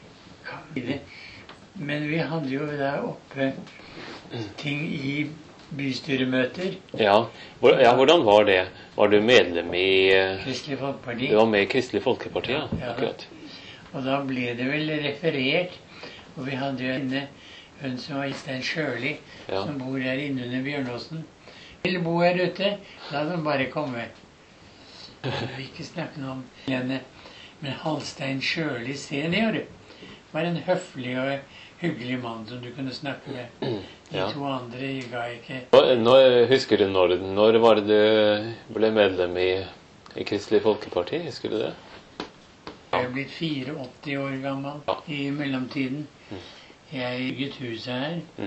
S1: Men vi hadde jo der oppe ting i bystyremøter.
S2: Ja. Hvor- ja, hvordan var det? Var du medlem i eh,
S1: Kristelig Folkeparti.
S2: Du var med i Kristelig Folkeparti, ja?
S1: Ja.
S2: Akkurat.
S1: Og da ble det vel referert. Og vi hadde jo inne hun som var Stein Sjøli,
S2: Ja.
S1: som bor der inne under Bjørnåsen. Vil bo her ute, la dem bare komme. Jeg vil ikke snakke noe om henne. Men Halstein Sjøli senior var en høflig og hyggelig mann som du kunne snakke med. De
S2: Ja.
S1: to andre ga ikke.
S2: Nå, nå, husker du når, når var det du ble medlem i, i Kristelig Folkeparti? Husker du det?
S1: Jeg er blitt åttifire år gammel
S2: Ja.
S1: i mellomtiden. Jeg bygget huset her.
S2: Mhm.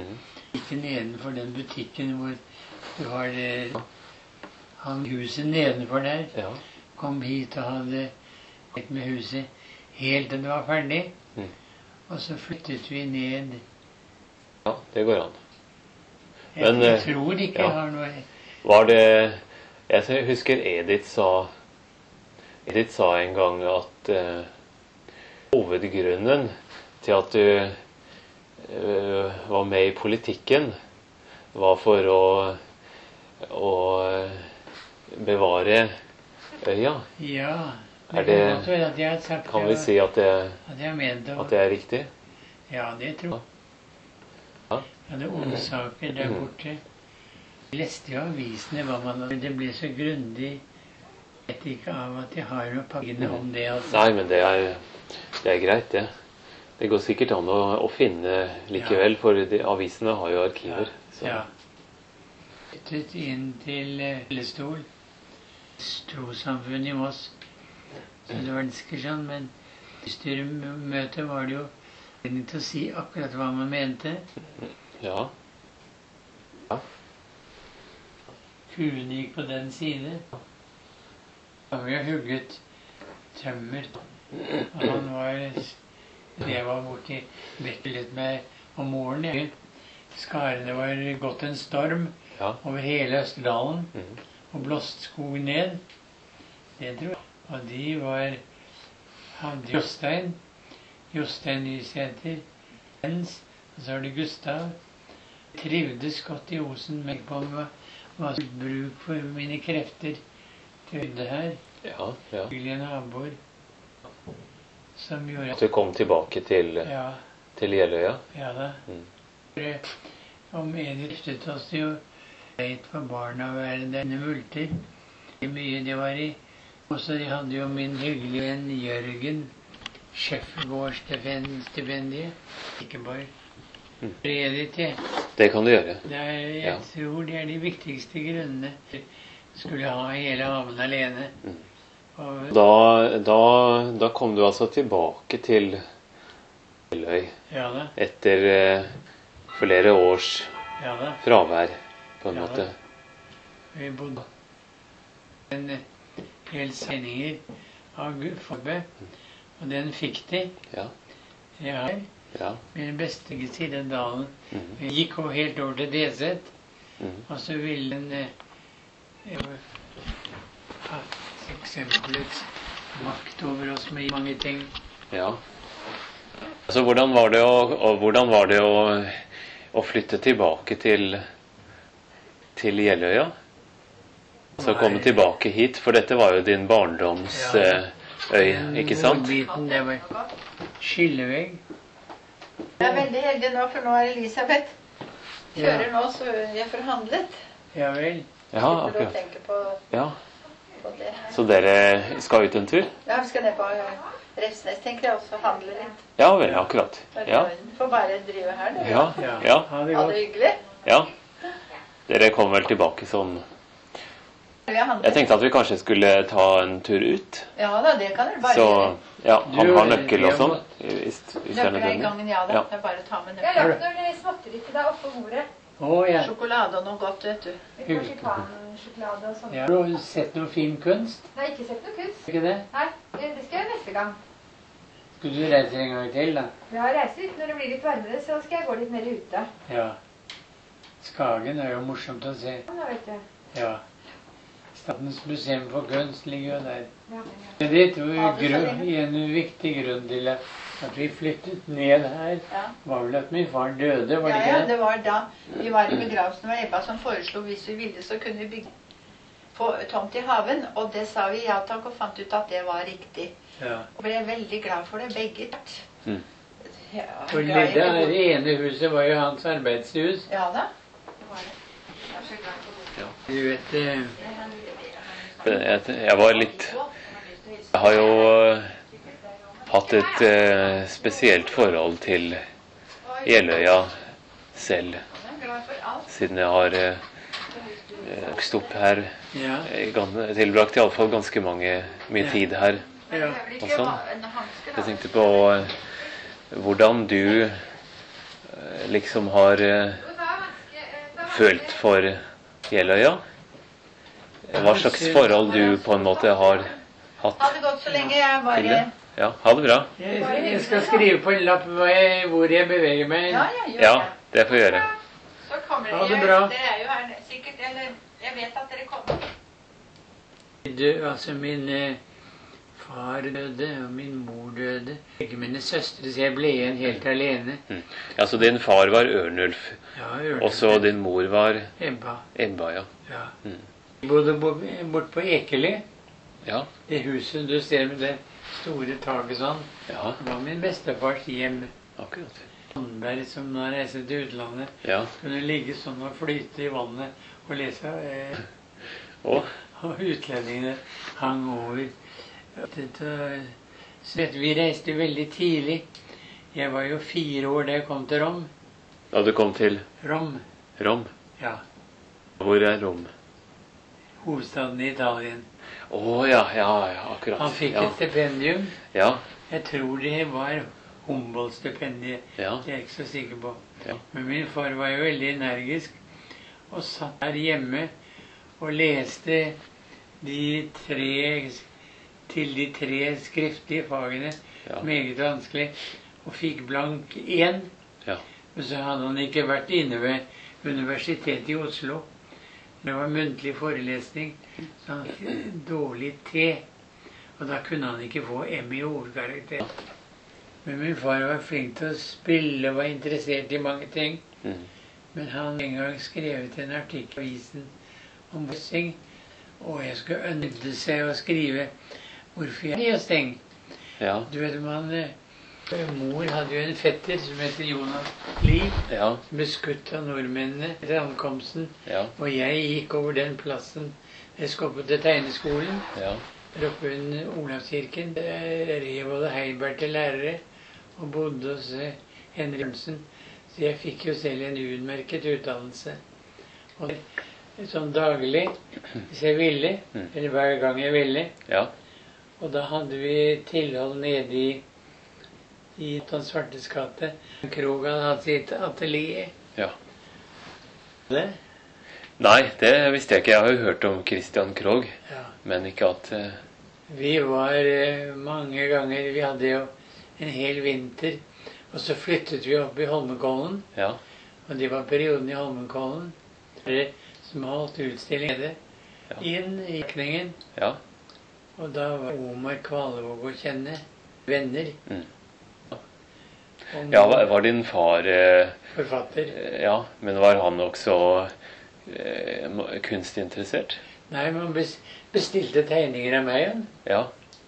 S1: Ikke nedenfor den butikken hvor du har det, han huset nedenfor der.
S2: Ja.
S1: Kom hit og hadde lekt med huset helt til det var ferdig.
S2: Mm.
S1: Og så flyttet vi ned.
S2: Ja, det går an.
S1: Jeg,
S2: Men,
S1: jeg
S2: eh,
S1: tror ikke
S2: ja.
S1: jeg har noe
S2: Var det Jeg husker Edith sa Edith sa en gang at eh, hovedgrunnen til at du eh, var med i politikken, var for å, å bevare øya.
S1: Ja.
S2: Er det,
S1: kan godt være at jeg har sagt
S2: kan
S1: det,
S2: vi si at det,
S1: at jeg mente
S2: at det er riktig?
S1: Ja, det tror jeg.
S2: Ja.
S1: Jeg hadde årsaker der borte. Jeg leste jo avisene hva man hadde. Det ble så grundig. Jeg vet ikke av at jeg har noe pakkene om det. Altså.
S2: Nei, men det er, det er greit, det. Det går sikkert an å, å finne likevel, for de, avisene har jo arkiver. Så.
S1: Ja. Flyttet inn til Hellestol, trossamfunnet i Moss. Så det var ganske sånn, men i styremøtet var det jo anledning til å si akkurat hva man mente.
S2: Ja. Ja.
S1: Kuene gikk på den side. Da vi har hugget tømmer. Og han var Det var borti Bettelet med om morgenen. Skarene var gått en storm
S2: Ja.
S1: over hele Østerdalen
S2: Mhm.
S1: og blåst skog ned. Det tror jeg. Og de var hadde Jostein, Jostein Nysæter, Jens, og så var det Gustav. Trivdes godt i Osen, men på hva hva som bruk for mine krefter til det her.
S2: Ja, ja.
S1: Hyggelige naboer som gjorde
S2: At du kom tilbake til,
S1: Ja,
S2: til Jeløya?
S1: ja da.
S2: Mm.
S1: For, Om en giftet oss jo greit for barna å være denne multer. Det mye det var i. Og så hadde jo min hyggelige venn Jørgen Schøffegård-stipendiet. Ikke bare
S2: Mm.
S1: Edith, jeg.
S2: Det kan du gjøre.
S1: Det er, jeg
S2: Ja.
S1: tror det er de viktigste grunnene. Skulle ha hele haven alene.
S2: Mm.
S1: Og,
S2: Da, da, da kom du altså tilbake til Jeløy
S1: ja da,
S2: etter eh, flere års
S1: ja da.
S2: fravær, på en
S1: Ja.
S2: måte.
S1: Vi bodde en eh, hel sendinger av Fobbe, og den fikk de.
S2: Ja.
S1: Jeg har
S2: Ja.
S1: min beste side dalen.
S2: Mhm.
S1: Vi gikk over helt over til D Z,
S2: Mhm.
S1: og så ville den eh, eh, ha eksempelets makt over oss med mange ting.
S2: Ja. Altså, hvordan var det å, og hvordan var det å, å flytte tilbake til, til Jeløya? Så komme
S1: Nei.
S2: tilbake hit, for dette var jo din barndoms
S1: Ja.
S2: eh, øy, ikke sant?
S1: Nordbiten, det var skillevegg.
S4: Jeg er veldig heldig nå, for nå er Elisabeth kjører
S1: Ja.
S4: nå, så jeg forhandlet.
S1: Ja vel.
S2: Ja,
S4: Slipper du å
S2: akkurat.
S4: tenke på,
S2: Ja.
S4: på det.
S2: Så dere skal ut en tur?
S4: Ja, vi skal ned på Refsnes, tenker jeg, også handle litt.
S2: Ja vel, akkurat. Ja.
S4: Får bare drive her, dere.
S2: Ja,
S1: Ja.
S2: ja,
S1: Ha det
S4: Ha
S1: godt.
S4: det hyggelig.
S2: ja. Dere kommer vel tilbake sånn.
S4: Vi har handlet.
S2: Jeg tenkte at vi kanskje skulle ta en tur ut.
S4: Ja da, det kan dere bare
S2: Så
S4: gjøre.
S2: ja, han
S1: Du,
S2: har nøkkel
S1: vi
S2: og
S1: har
S2: sånn.
S1: mått-
S2: Hvis, hvis det er
S4: Nøkler er i
S2: nødvendig.
S4: gangen, ja da.
S2: Ja.
S4: Det er bare å ta med
S3: Jeg har
S4: nøkler.
S3: lagt noen småtteri til deg oppå bordet.
S1: Å ja.
S4: Sjokolade og noe godt, vet du.
S3: Litt marsipangensjokolade og sånn.
S1: Ja. Har du sett noe fin kunst?
S3: Jeg har ikke sett noe kunst.
S1: Ikke det?
S3: Nei, det skal jeg gjøre neste gang.
S1: Skulle du reise en gang til, da?
S3: Ja, reise ut når det blir litt varmere, så skal jeg gå litt mer ute.
S1: Ja. Skagen er jo morsomt å se.
S3: Nå vet du.
S1: Ja. Statens museum for kunst ligger jo der.
S3: Ja.
S1: Men det tror
S4: Ja,
S1: jeg
S4: det
S1: grunn,
S4: skjønner
S1: en viktig grunn til at at vi flyttet ned her,
S4: Ja.
S1: var vel at min far døde, var
S4: Ja,
S1: det
S4: ja,
S1: ikke det?
S4: det var da vi var i begravelsen. Det var Ebba som foreslo hvis vi ville, så kunne vi bygge på tomt i haven. Og det sa vi ja takk, og fant ut at det var riktig.
S1: Ja.
S4: Og ble veldig glad for det, begge.
S2: Mm.
S4: Ja,
S1: For
S4: glad i
S1: det
S4: det.
S1: der ene huset var jo hans arbeidshus.
S4: Ja da. Det var det. Jeg er så glad for det.
S1: Du vet, eh,
S2: Jeg, jeg var litt Jeg har jo eh, hatt et eh, spesielt forhold til Jeløya selv,
S4: Jeg er glad for alt.
S2: siden jeg har eh, vokst opp her.
S1: ja,
S2: Jeg har tilbrakt iallfall ganske mange, mye tid her.
S4: Men
S1: Ja.
S4: det er vel
S2: Og
S4: ikke
S2: sånn.
S4: va- en hanske, da.
S2: Jeg tenkte på eh, hvordan du eh, liksom har eh, følt for Jeløya? Hva slags forhold du på en måte har hatt?
S4: Ha det godt så lenge jeg bare...
S2: Ja, ha det bra.
S1: Jeg, jeg skal skrive på en lapp hvor jeg, hvor jeg beveger meg.
S4: Ja, ja, gjør
S2: Ja,
S4: det.
S2: det får jeg gjøre.
S4: Så kommer
S1: Ha
S4: dere.
S1: det bra.
S4: Dere er jo her sikkert, eller jeg vet at dere kommer.
S1: Du, altså min eh, far døde, og min mor døde. Begge mine søstre, så jeg ble igjen helt alene.
S2: Mm. Ja, så din far var Ørnulf,
S1: Ja, Ørnulf.
S2: og så din mor var
S1: Ebba.
S2: Ebba, ja.
S1: Ja.
S2: Mm.
S1: Jeg bodde bo- bort på Ekeli.
S2: Ja,
S1: Det huset du ser med det store taket sånn.
S2: ja,
S1: Det var min bestefars hjem.
S2: akkurat.
S1: Sandberg, som nå reiste til utlandet,
S2: Ja,
S1: kunne ligge sånn og flyte i vannet og lese. Eh,
S2: og
S1: og utlendingene hang over. Dette, så dette, vi reiste veldig tidlig. Jeg var jo fire år da jeg kom til Rom.
S2: da du kom til
S1: Rom,
S2: Rom.
S1: ja.
S2: Hvor er Rom?
S1: Hovedstaden i Italien.
S2: Å ja, ja, ja, akkurat.
S1: Han fikk
S2: ja.
S1: et stipendium.
S2: Ja,
S1: Jeg tror det var Humboldt-stipendiet.
S2: ja,
S1: Det er jeg ikke så sikker på.
S2: Ja.
S1: Men min far var jo veldig energisk og satt der hjemme og leste de tre til de tre skriftlige fagene.
S2: ja.
S1: Meget vanskelig. Og fikk blank én.
S2: Ja.
S1: Men så hadde han ikke vært inne ved Universitetet i Oslo. Det var muntlig forelesning, så han fikk dårlig T. Og da kunne han ikke få M i hovedkarakter. Men min far var flink til å spille og var interessert i mange ting.
S2: Mm.
S1: Men han en gang skrevet en artikkel i avisen om boksing, og jeg skulle ønske seg å skrive hvorfor jeg er steng.
S2: Ja,
S1: Du vet, man, eh, mor hadde jo en fetter som heter Jonas Lie,
S2: ja,
S1: som ble skutt av nordmennene etter ankomsten.
S2: ja,
S1: Og jeg gikk over den plassen. Jeg skulle opp til tegneskolen,
S2: ja,
S1: der oppe under Olavskirken. Jeg rev både Heiberg til lærere, og bodde hos eh, Henrik Jørgensen. Så jeg fikk jo selv en utmerket utdannelse. Og sånn daglig, hvis jeg ville,
S2: Mm.
S1: eller hver gang jeg ville.
S2: ja,
S1: Og da hadde vi tilhold nede i, i Ton Svartes gate. Krog hadde hatt sitt atelier.
S2: ja.
S1: Det?
S2: Nei, det visste jeg ikke. Jeg har jo hørt om Christian Krogh,
S1: Ja.
S2: men ikke at eh,
S1: Vi var eh, mange ganger. Vi hadde jo en hel vinter. Og så flyttet vi opp i Holmenkollen.
S2: Ja,
S1: Og det var perioden i Holmenkollen det som holdt utstilling nede.
S2: Ja.
S1: Inn i kningen.
S2: ja,
S1: Og da var Omar Kvalevåg å kjenne. Venner.
S2: Mm.
S1: Og
S2: ja. Var, var din far eh,
S1: forfatter.
S2: eh, Ja, men var han også eh, kunstinteressert?
S1: Nei, man bes- bestilte tegninger av meg. Han.
S2: Ja.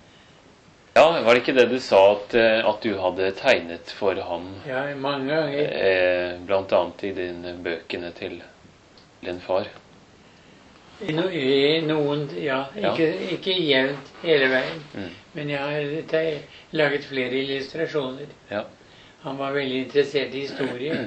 S2: Ja, var det ikke det du sa, at, eh, at du hadde tegnet for ham,
S1: Ja, mange ganger.
S2: eh, blant annet i dine bøkene til din far?
S1: I, no, I noen, ja. Ikke, ikke jevnt hele veien.
S2: Mm.
S1: Men jeg har te- laget flere illustrasjoner.
S2: Ja.
S1: Han var veldig interessert i historie.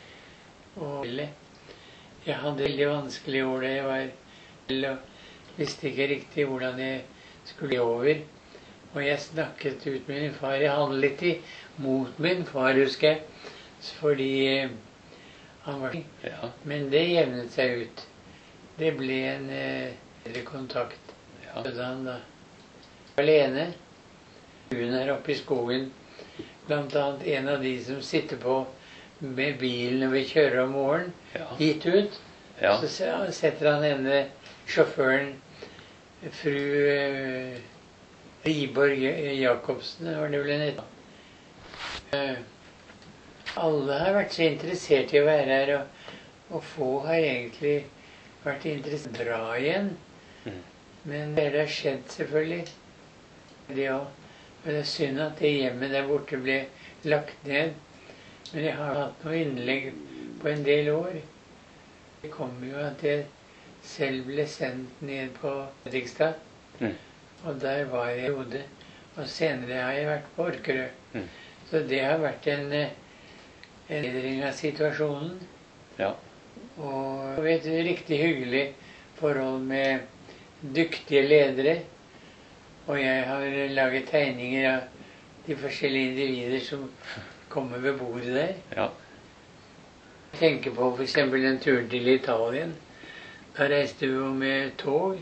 S1: Og jeg hadde veldig vanskelige år da jeg var liten, og visste ikke riktig hvordan jeg skulle over. Og jeg snakket ut med min far. Jeg handlet litt imot min far, husker jeg. Fordi eh, han var
S2: Ja.
S1: Men det jevnet seg ut. Det ble en eh, bedre kontakt.
S2: Ja.
S1: Så da han da alene. Hun er oppe i skogen. Blant annet en av de som sitter på med bilen når vi kjører om morgenen
S2: Ja.
S1: hit ut.
S2: Ja.
S1: Så se- setter han henne, sjåføren, fru eh, Riborg Jacobsen, var det vel en het. Eh, alle har vært så interessert i å være her, og, og få har egentlig vært interessert i å dra igjen.
S2: Mm.
S1: Men det har skjedd, selvfølgelig. Det også. Men det er synd at det hjemmet der borte ble lagt ned. Men jeg har hatt noe innlegg på en del år. Det kom jo at jeg selv ble sendt ned på Fredrikstad.
S2: Mm.
S1: Og der var jeg i Ode. Og senere har jeg vært på Orkerø.
S2: Mm.
S1: Så det har vært en eh, en bedring av situasjonen.
S2: Ja.
S1: Og et riktig hyggelig forhold med dyktige ledere. Og jeg har laget tegninger av de forskjellige individer som kommer ved bordet der.
S2: Ja.
S1: Jeg tenker på for eksempel den turen til Italien. Da reiste vi jo med tog.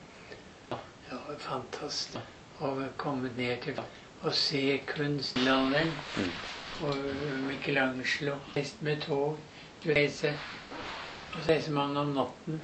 S1: Det var fantastisk å komme ned til å se kunstalderen. Og Michelangelo reiste med tog. Du reiser, og så reiser man om natten.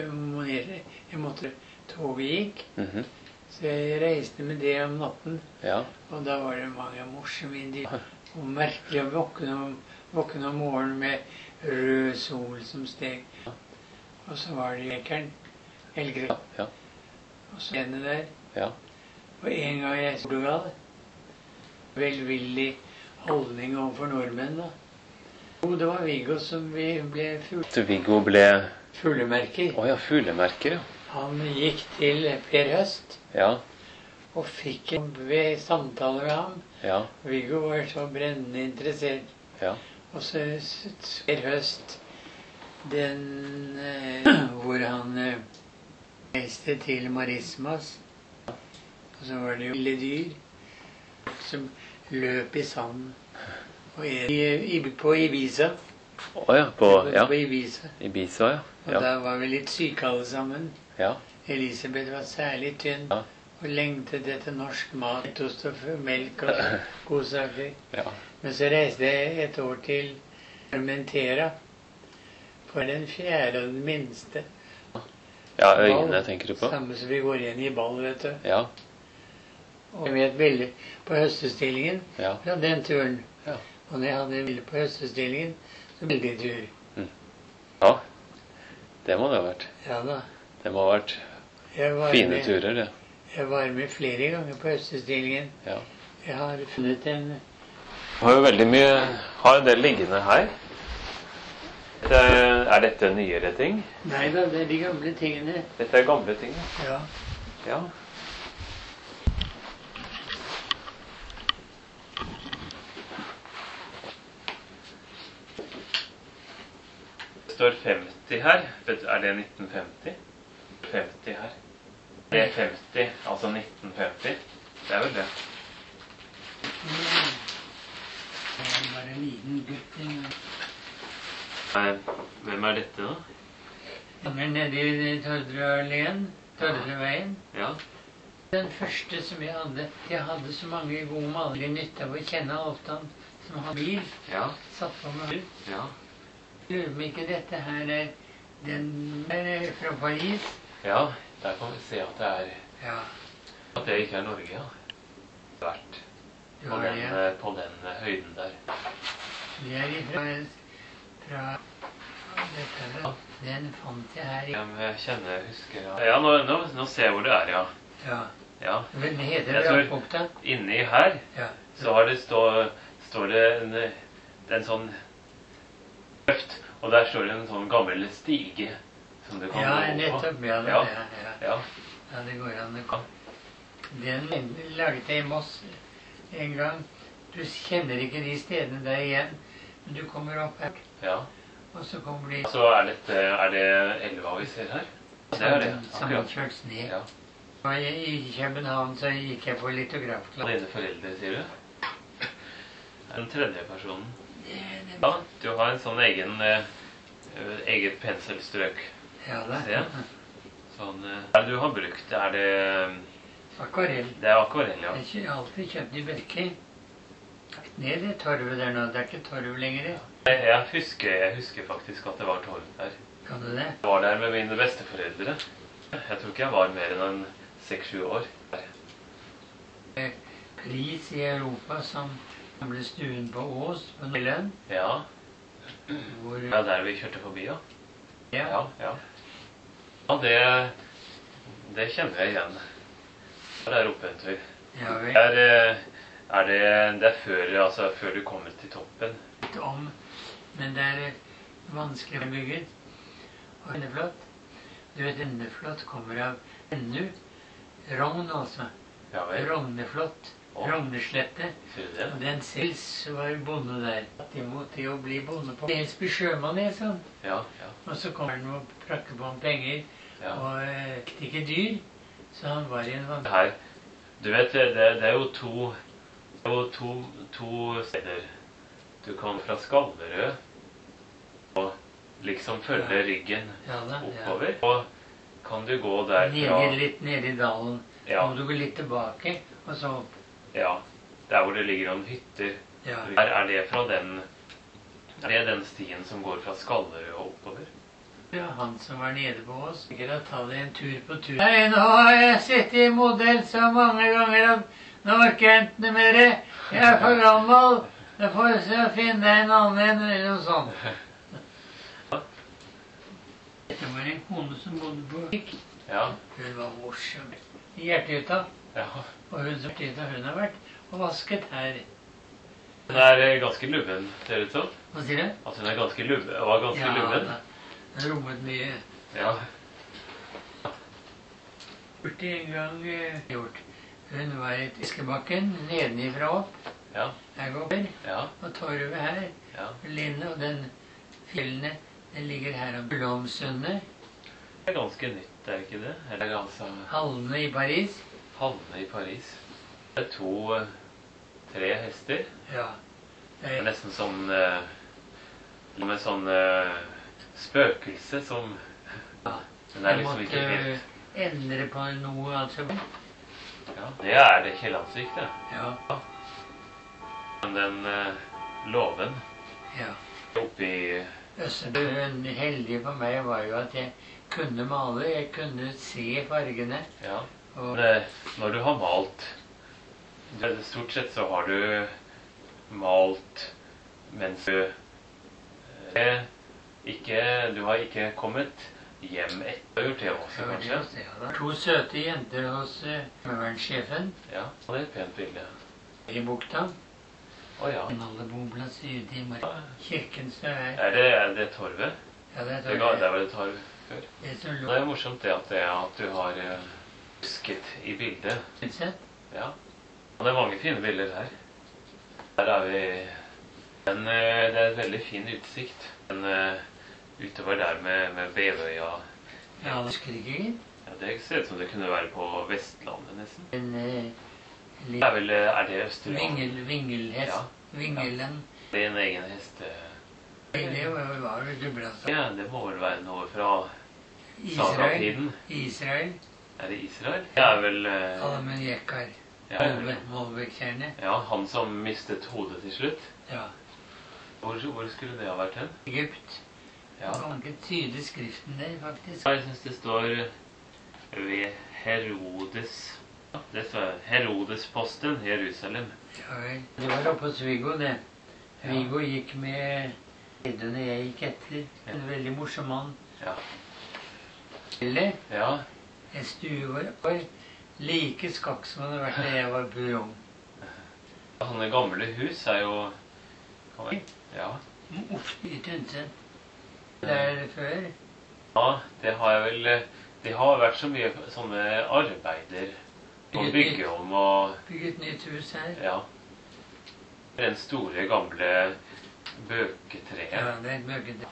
S1: Jeg måtte toget gikk. Så jeg reiste med det om natten. Og da var det mange morsomme indier. Og merkelig å våkne om, våkne om morgenen med rød sol som steg. Og så var det lekeren, Helgre. Ja. Og så henne der. Ja. Og en gang jeg så Portugal, velvillig holdning overfor nordmenn da. Og det var Viggo som vi ble full...
S2: Så Viggo ble...
S1: Fuglemerker.
S2: Åja, oh, fuglemerker, ja.
S1: Han gikk til Per Høst.
S2: Ja.
S1: Og fikk en ved samtale med ham.
S2: Ja.
S1: Viggo var så brennende interessert.
S2: Ja.
S1: Og så Per Høst, den eh, hvor han eh, reiste til Marismas. Og så var det jo lille dyr som løp i sanden. Og i, i, på Ibiza.
S2: Å oh, ja, på,
S1: på,
S2: ja.
S1: på Ibiza.
S2: Ibiza, ja.
S1: Og
S2: ja.
S1: da var vi litt syke alle sammen.
S2: Ja.
S1: Elisabeth var særlig tynn.
S2: Ja.
S1: Og lengtet etter norsk mat, tost og melk og godsaker.
S2: Ja.
S1: Men så reiste jeg et år til Formentera. For den fjerde og den minste.
S2: Ja, øyene tenker du på.
S1: Samme som vi går igjen i ball, vet du.
S2: Ja.
S1: Og jeg vet veldig på høstestillingen
S2: ja.
S1: fra den turen.
S2: Ja.
S1: Og når jeg hadde veldig på høstestillingen, så veldig tur.
S2: Mm. Ja, det må det ha vært.
S1: Ja da.
S2: Det må ha vært fine med, turer, det.
S1: Jeg var med flere ganger på høstestillingen.
S2: Ja.
S1: Jeg har funnet en...
S2: Jeg har jo veldig mye, har en del liggende her. Det er, er dette nyere ting?
S1: Nei da, det er de gamle tingene.
S2: Dette er gamle ting?
S1: Ja.
S2: Ja. Det står femti her. Er det nitten femti? femti her. Det er femti, altså nitten femti. Det er vel det.
S1: Mm. Det var en liten gutt.
S2: Hvem er dette da?
S1: Han er nede i Tordreveien. Tordreveien.
S2: Ja.
S1: Den første som jeg hadde. Jeg hadde så mange gode malere nytte av å kjenne Alftan som hadde bil.
S2: Ja.
S1: Satt på meg bil.
S2: Ja.
S1: Jeg lurer på ikke dette her er den er fra Paris.
S2: Ja, der kan vi se at det er
S1: ja.
S2: At det ikke er Norge, ja. Vært på den, ja. På den høyden der.
S1: Det er ifra, fra dette her. Den fant jeg her.
S2: Ja, men jeg kjenner, jeg husker, ja. Ja, nå, nå, nå ser jeg hvor det er, ja.
S1: Ja.
S2: Ja.
S1: Men heter det Rappbukta?
S2: Inni her,
S1: ja.
S2: Så har det stå, står det en, en sånn løft, og der står det en sånn gammel stige som det kan
S1: ja,
S2: gå på.
S1: Nettopp, ja, det,
S2: ja.
S1: Ja, ja.
S2: Ja.
S1: Ja, det går an. Det den laget jeg i Moss en gang. Du kjenner ikke de stedene der igjen, men du kommer opp her.
S2: Ja.
S1: Og så kommer de...
S2: Så er, dette, er det elva vi ser her? Det er det, akkurat.
S1: Sammenkjørt ned.
S2: Ja.
S1: Og i København så gikk jeg på litografklasse.
S2: Dine foreldre, sier du? Den tredje personen. Ja, du har en sånn egen, uh, eget penselstrøk.
S1: Ja, det.
S2: Se. Sånn, uh, hva er det du har brukt? Er det...
S1: Akvarell.
S2: Det er akvarell, ja.
S1: Jeg har alltid kjøpt i Berkeley. Ned det torvet der nå. Det er ikke torv lenger.
S2: Jeg, jeg, husker, jeg husker faktisk at det var torv der.
S1: Kan du det?
S2: Jeg var der med mine besteforeldre. Jeg tror ikke jeg var mer enn en seks-sju år.
S1: Pris i Europa som gamle stuen på Ås på Nøyland.
S2: Ja.
S1: Hvor...
S2: Ja, der vi kjørte forbi, ja.
S1: Ja.
S2: Ja, ja. Ja, det, det kjenner jeg igjen. Det er oppe en tur.
S1: Ja, vel.
S2: Det er, er det, det er før, altså, før du kommer til toppen.
S1: Litt om, men det er vanskelig bygget. Og Renneflot. Du vet, Renneflot kommer av Rennu. Rogn altså.
S2: Ja, vel.
S1: Rogneflot.
S2: Å.
S1: Rognslette.
S2: Ser du det?
S1: Og den selv var bonde der. Imot til å bli bonde på Helsby sjømann, jeg sånn.
S2: Ja, ja.
S1: Og så kommer han og prakker på ham penger.
S2: Ja.
S1: Og eh, ikke dyr. Så han var i en vann.
S2: Her, du vet, det, det er jo to, det er jo to, to steder. Du kan fra Skallerød og liksom følge ryggen
S1: Ja da, ja.
S2: oppover. Og kan du gå derfra
S1: Nede, litt nede i dalen.
S2: Ja.
S1: Må du gå litt tilbake, og så opp.
S2: Ja, der hvor det ligger noen hytter.
S1: Ja.
S2: Er, er det fra den Er det den stien som går fra Skallerød og oppover?
S1: Ja, han som var nede på oss. Sikkert å ta det en tur på tur. Nei, nå har jeg sittet i modell så mange ganger at nå orker jeg ikke mer. Jeg er for gammel. Da får jeg finne deg en annen eller noe sånt. Det var en kone som bodde på Vik.
S2: Ja.
S1: Hun var morsom. I Hjertehytta.
S2: Ja.
S1: Og hun som Hjertehytta hun har vært og vasket her.
S2: Hun er ganske lubben, ser det ut som.
S1: Hva sier du?
S2: At hun er ganske lubben, var ganske
S1: Ja,
S2: lubben.
S1: da. Hun rommet mye.
S2: Ja.
S1: Borti en gang eh, gjort. Hun var i Fiskebakken, nedenifra opp.
S2: Ja.
S1: Her går vi.
S2: Ja.
S1: Og torvet her.
S2: Ja.
S1: Linne og den fjellene, den ligger her om Blomsundet.
S2: Det er ganske nytt, er ikke det? Eller altså
S1: Hallene i Paris.
S2: Hallene i Paris. Det er to, eh, tre hester.
S1: Ja.
S2: Det er nesten sånn eh, med sånn eh, spøkelse som
S1: Ja.
S2: Den er
S1: Jeg
S2: liksom ikke
S1: måtte
S2: helt
S1: endre på noe, altså.
S2: Ja, det er det Kiellandsvik, det.
S1: Ja.
S2: Men den eh, låven
S1: Ja.
S2: oppi
S1: Østerdø, det heldige for meg var jo at jeg kunne male. Jeg kunne se fargene.
S2: Ja.
S1: Og
S2: Men eh, når du har malt det- Stort sett så har du malt mens du eh, ikke Du har ikke kommet hjem etter. Du har gjort det også,
S1: så var det
S2: kanskje?
S1: også, ja, da. To søte jenter hos uh, hjemmevernssjefen
S2: Ja. Det er et pent bilde.
S1: i bukta.
S2: Å ja.
S1: En alle boplass ute i Mar kirken så er
S2: Er det, er det torvet?
S1: Ja, det er
S2: Det ga, der var det torv før.
S1: det som
S2: Det
S1: lå
S2: er morsomt det at, det, at du har eh, husket i bildet.
S1: utsett.
S2: Ja. Og det er mange fine bilder her. Her er vi Men eh, det er en veldig fin utsikt. Men eh, utover der med, med Bevøya
S1: Ja, det husker ikke.
S2: ja, Det ser ut som det kunne være på Vestlandet, nesten.
S1: En uh,
S2: Det er vel eh, Er det Østerdal?
S1: vingel, vingelhest.
S2: Ja.
S1: Vingelen.
S2: Det er en egen heste...
S1: Det var, var jo Gudbrandsdal.
S2: Ja, det må vel være noe fra
S1: Israel.
S2: sagatiden.
S1: Israel.
S2: Er det Israel? Det er vel eh,
S1: Alamen Jekkar.
S2: ja,
S1: Molve, Molvekjerne.
S2: ja, han som mistet hodet til slutt.
S1: Ja.
S2: Hvor, hvor skulle det ha vært hen?
S1: Egypt.
S2: Ja.
S1: Du kan ikke tyde skriften der, faktisk.
S2: Jeg syns det står ved Herodes ja, Det står Herodesposten, Jerusalem.
S1: Ja, vel. Det var oppe hos Viggo, det. Viggo gikk med lederne jeg gikk etter. En veldig morsom mann.
S2: Ja.
S1: Eller
S2: ja.
S1: en stue var, var like skakk som han hadde vært da jeg var ung.
S2: Sånne gamle hus er jo kan jeg- Ja.
S1: Uff, i Tynset. Der før.
S2: ja, det har jeg vel Det har vært så mye sånne arbeider å bygge om og
S1: Bygget nytt hus her.
S2: Ja. Den store, gamle bøketreet
S1: Ja, det er et møkkete.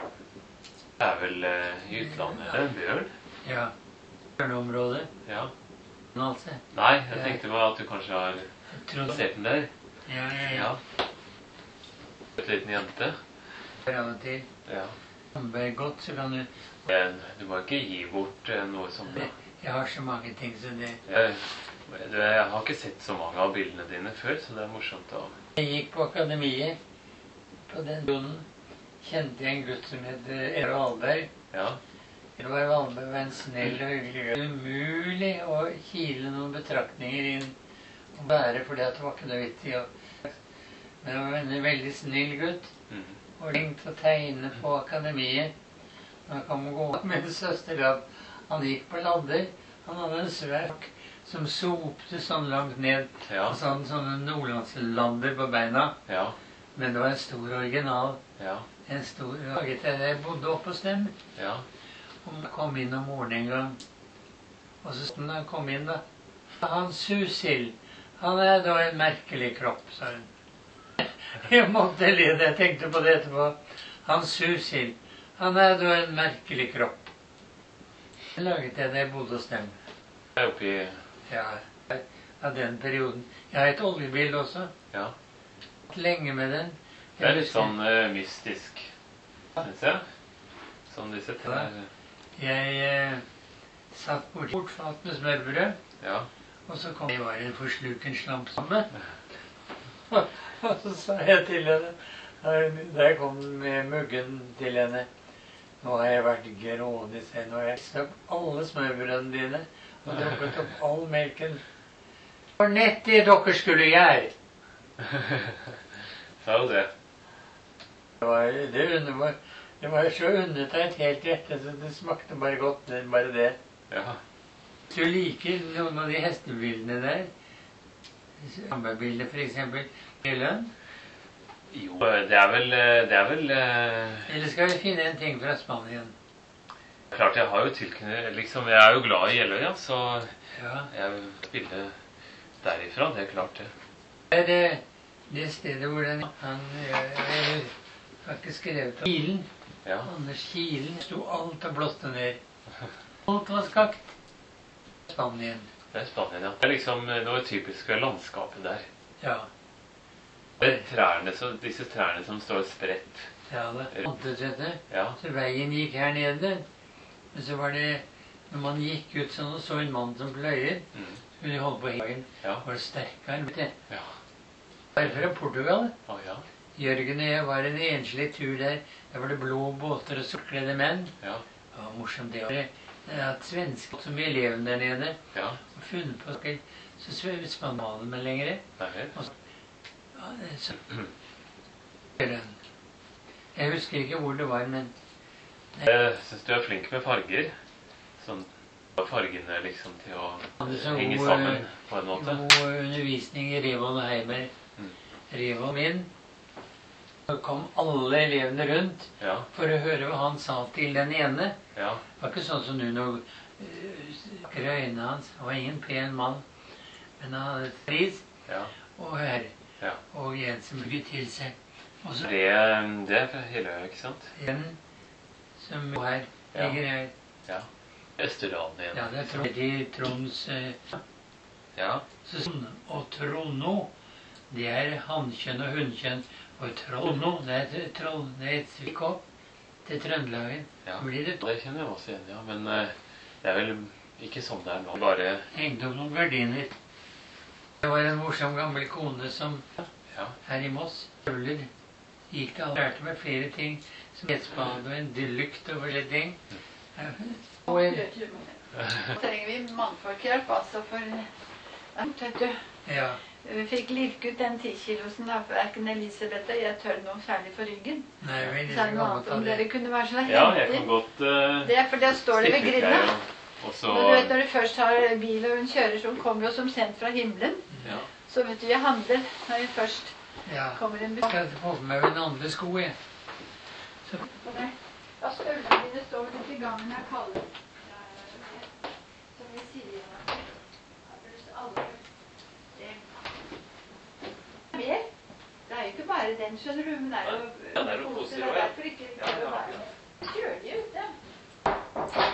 S2: er vel eh, i utlandet. Det er en bjørn.
S1: Ja. Bjørneområdet.
S2: Ja.
S1: Men altså.
S2: Nei, jeg tenkte meg at du kanskje har
S1: Jeg trodde
S2: plassert den der.
S1: Ja, ja, ja.
S2: Ja. En liten jente.
S1: Av og til.
S2: Ja.
S1: Jobber godt, så kan du
S2: Men du må ikke gi bort eh, noe som det.
S1: Jeg har så mange ting, så det
S2: Jeg, du, jeg har ikke sett så mange av bildene dine før, så det er morsomt å
S1: Jeg gikk på akademiet. På den perioden kjente jeg en gutt som het Ero Alberg.
S2: Ja.
S1: Ero Alberg var en snill og hyggelig gutt. Umulig å kile noen betraktninger inn og bære, fordi at det var ikke noe vits i å Men det var en veldig snill gutt.
S2: Mm.
S1: Og ringte å tegne på akademiet. Han kom og gå med søster at han gikk på ladder. Han hadde en svær som sopte sånn langt ned.
S2: Ja.
S1: Og sånn, sånne nordlandsladder på beina.
S2: Ja.
S1: Men det var en stor original.
S2: Ja.
S1: En stor laget jeg. Jeg bodde oppe hos dem.
S2: Ja.
S1: Og han kom inn om morgenen en gang. Og så da han kom inn, da Han Susil, han er da en merkelig kropp, sa hun. Jeg måtte le da jeg tenkte på det etterpå. Han Susil, han er da en merkelig kropp. Det laget jeg da jeg bodde hos dem.
S2: Jeg er oppi
S1: Ja, av den perioden. Jeg har et oljebil også.
S2: Ja.
S1: Lenge med den.
S2: Det er litt sånn eh, mystisk. Synes jeg. Som disse trær.
S1: Jeg eh, satt borti bortfat med smørbrød,
S2: Ja.
S1: og så kom det var en forsluken slampsamme. Og så sa jeg til henne, da jeg kom med muggen til henne, nå har jeg vært grådig selv, nå har jeg spist opp alle smørbrødene dine, og drukket opp all melken. Det var nett det dere skulle gjøre.
S2: Sa jo det.
S1: Det var, det, under, var, det var så unnet av et helt hjerte, så det smakte bare godt, bare det.
S2: Ja.
S1: Hvis du liker noen av de hestebildene der, sammebildet for eksempel, Lønn,
S2: Jo, det er vel, det er vel eh,
S1: eller skal vi finne en ting fra Spanien?
S2: Klart, jeg har jo tilknyttet, liksom, jeg er jo glad i Jeløya, så
S1: Ja.
S2: jeg vil spille derifra, det er klart det.
S1: Det er det, det stedet hvor den, han, jeg, jeg har ikke skrevet om Kilen,
S2: Ja.
S1: Anders Kilen, sto alt og blåste ned. Alt var skakt. Spanien.
S2: Det er Spanien, ja. Det er liksom noe typisk ved landskapet der.
S1: Ja.
S2: Det er trærne, så, disse trærne som står spredt.
S1: Ja, det plantet, vet du.
S2: Ja.
S1: Så veien gikk her nede. Men så var det, når man gikk ut sånn og så en mann som pløyer,
S2: Mm.
S1: så ville de holde på hele dagen.
S2: Ja.
S1: Var det sterkere, vet du.
S2: Ja.
S1: Bare fra Portugal.
S2: Å ja.
S1: Jørgen og jeg var en enslig tur der. Der var det blå båter og sortkledde menn.
S2: Ja.
S1: Det var morsomt det. Det er at svensker som er eleven der nede,
S2: Ja.
S1: og funnet på at så svevet spanmalen med lengre.
S2: Det er det.
S1: Og så, ja, det- så, jeg husker ikke hvor det var, men
S2: Jeg synes du er flink med farger. Sånn, fargene liksom til å
S1: hadde så
S2: henge
S1: god,
S2: sammen
S1: eh,
S2: på en måte.
S1: god undervisning i Revold og Heiberg.
S2: Mm.
S1: Revold min. Så kom alle elevene rundt
S2: Ja.
S1: for å høre hva han sa til den ene.
S2: Ja.
S1: Det var ikke sånn som du nå uh, øynene hans. Han var ingen pen mann. Men han hadde et pris
S2: Ja.
S1: og hør.
S2: Ja.
S1: Og en som bygget til seg. Og så
S2: Det, det er fra Jeløya, ikke sant?
S1: en som jo her
S2: Ja.
S1: ligger her.
S2: Ja. Østerdalen igjen.
S1: Ja, det er Trond, i Tronds uh,
S2: Ja.
S1: så, sånn, og Tronno, det er hannkjønn og hunnkjønn. Og Tronno, det er et troll, det er et svikkopp til Trøndelagen.
S2: Ja.
S1: Blir det
S2: Det kjenner jeg også igjen, ja. Men eh, det er vel ikke sånn det er nå. Bare
S1: hengt opp noen gardiner. Det var en morsom gammel kone som
S2: Ja.
S1: her i Moss Øvler gikk det alle lærte meg flere ting som etspade og en dylukt og forskjellige ting. Og en,
S4: Så trenger vi mannfolkhjelp, altså, for vet du,
S1: ja,
S4: vi fikk lirke ut den ti-kilosen av verken Elisabeth og jeg tør noe særlig for ryggen.
S1: nei, vel,
S4: Så
S1: det
S4: er
S1: er
S4: det noe
S1: gammelt
S4: annet
S1: av
S4: om
S1: det.
S4: dere kunne være så
S2: Ja, jeg kan
S4: heldig.
S2: godt uh,
S4: Det er for det står det ved grinda.
S2: Og så
S4: Men du vet, når du først har bil og hun kjører, så hun kommer jo som sendt fra himmelen.
S2: Ja.
S4: Så vet du, jeg handler når vi først
S1: Ja,
S4: kommer en
S1: jeg
S4: butikk.
S1: skal få på meg en andre sko, jeg. Så,
S4: Ja, støvlene dine står litt i gangen her kalde. Som vi sier. Alle. Det mer. Det er jo ikke bare den, skjønner du, men det er jo
S2: Ja, det er noe
S4: poser,
S2: poser
S4: det er
S2: også, ja.
S4: derfor ikke det er å være kjølig ute.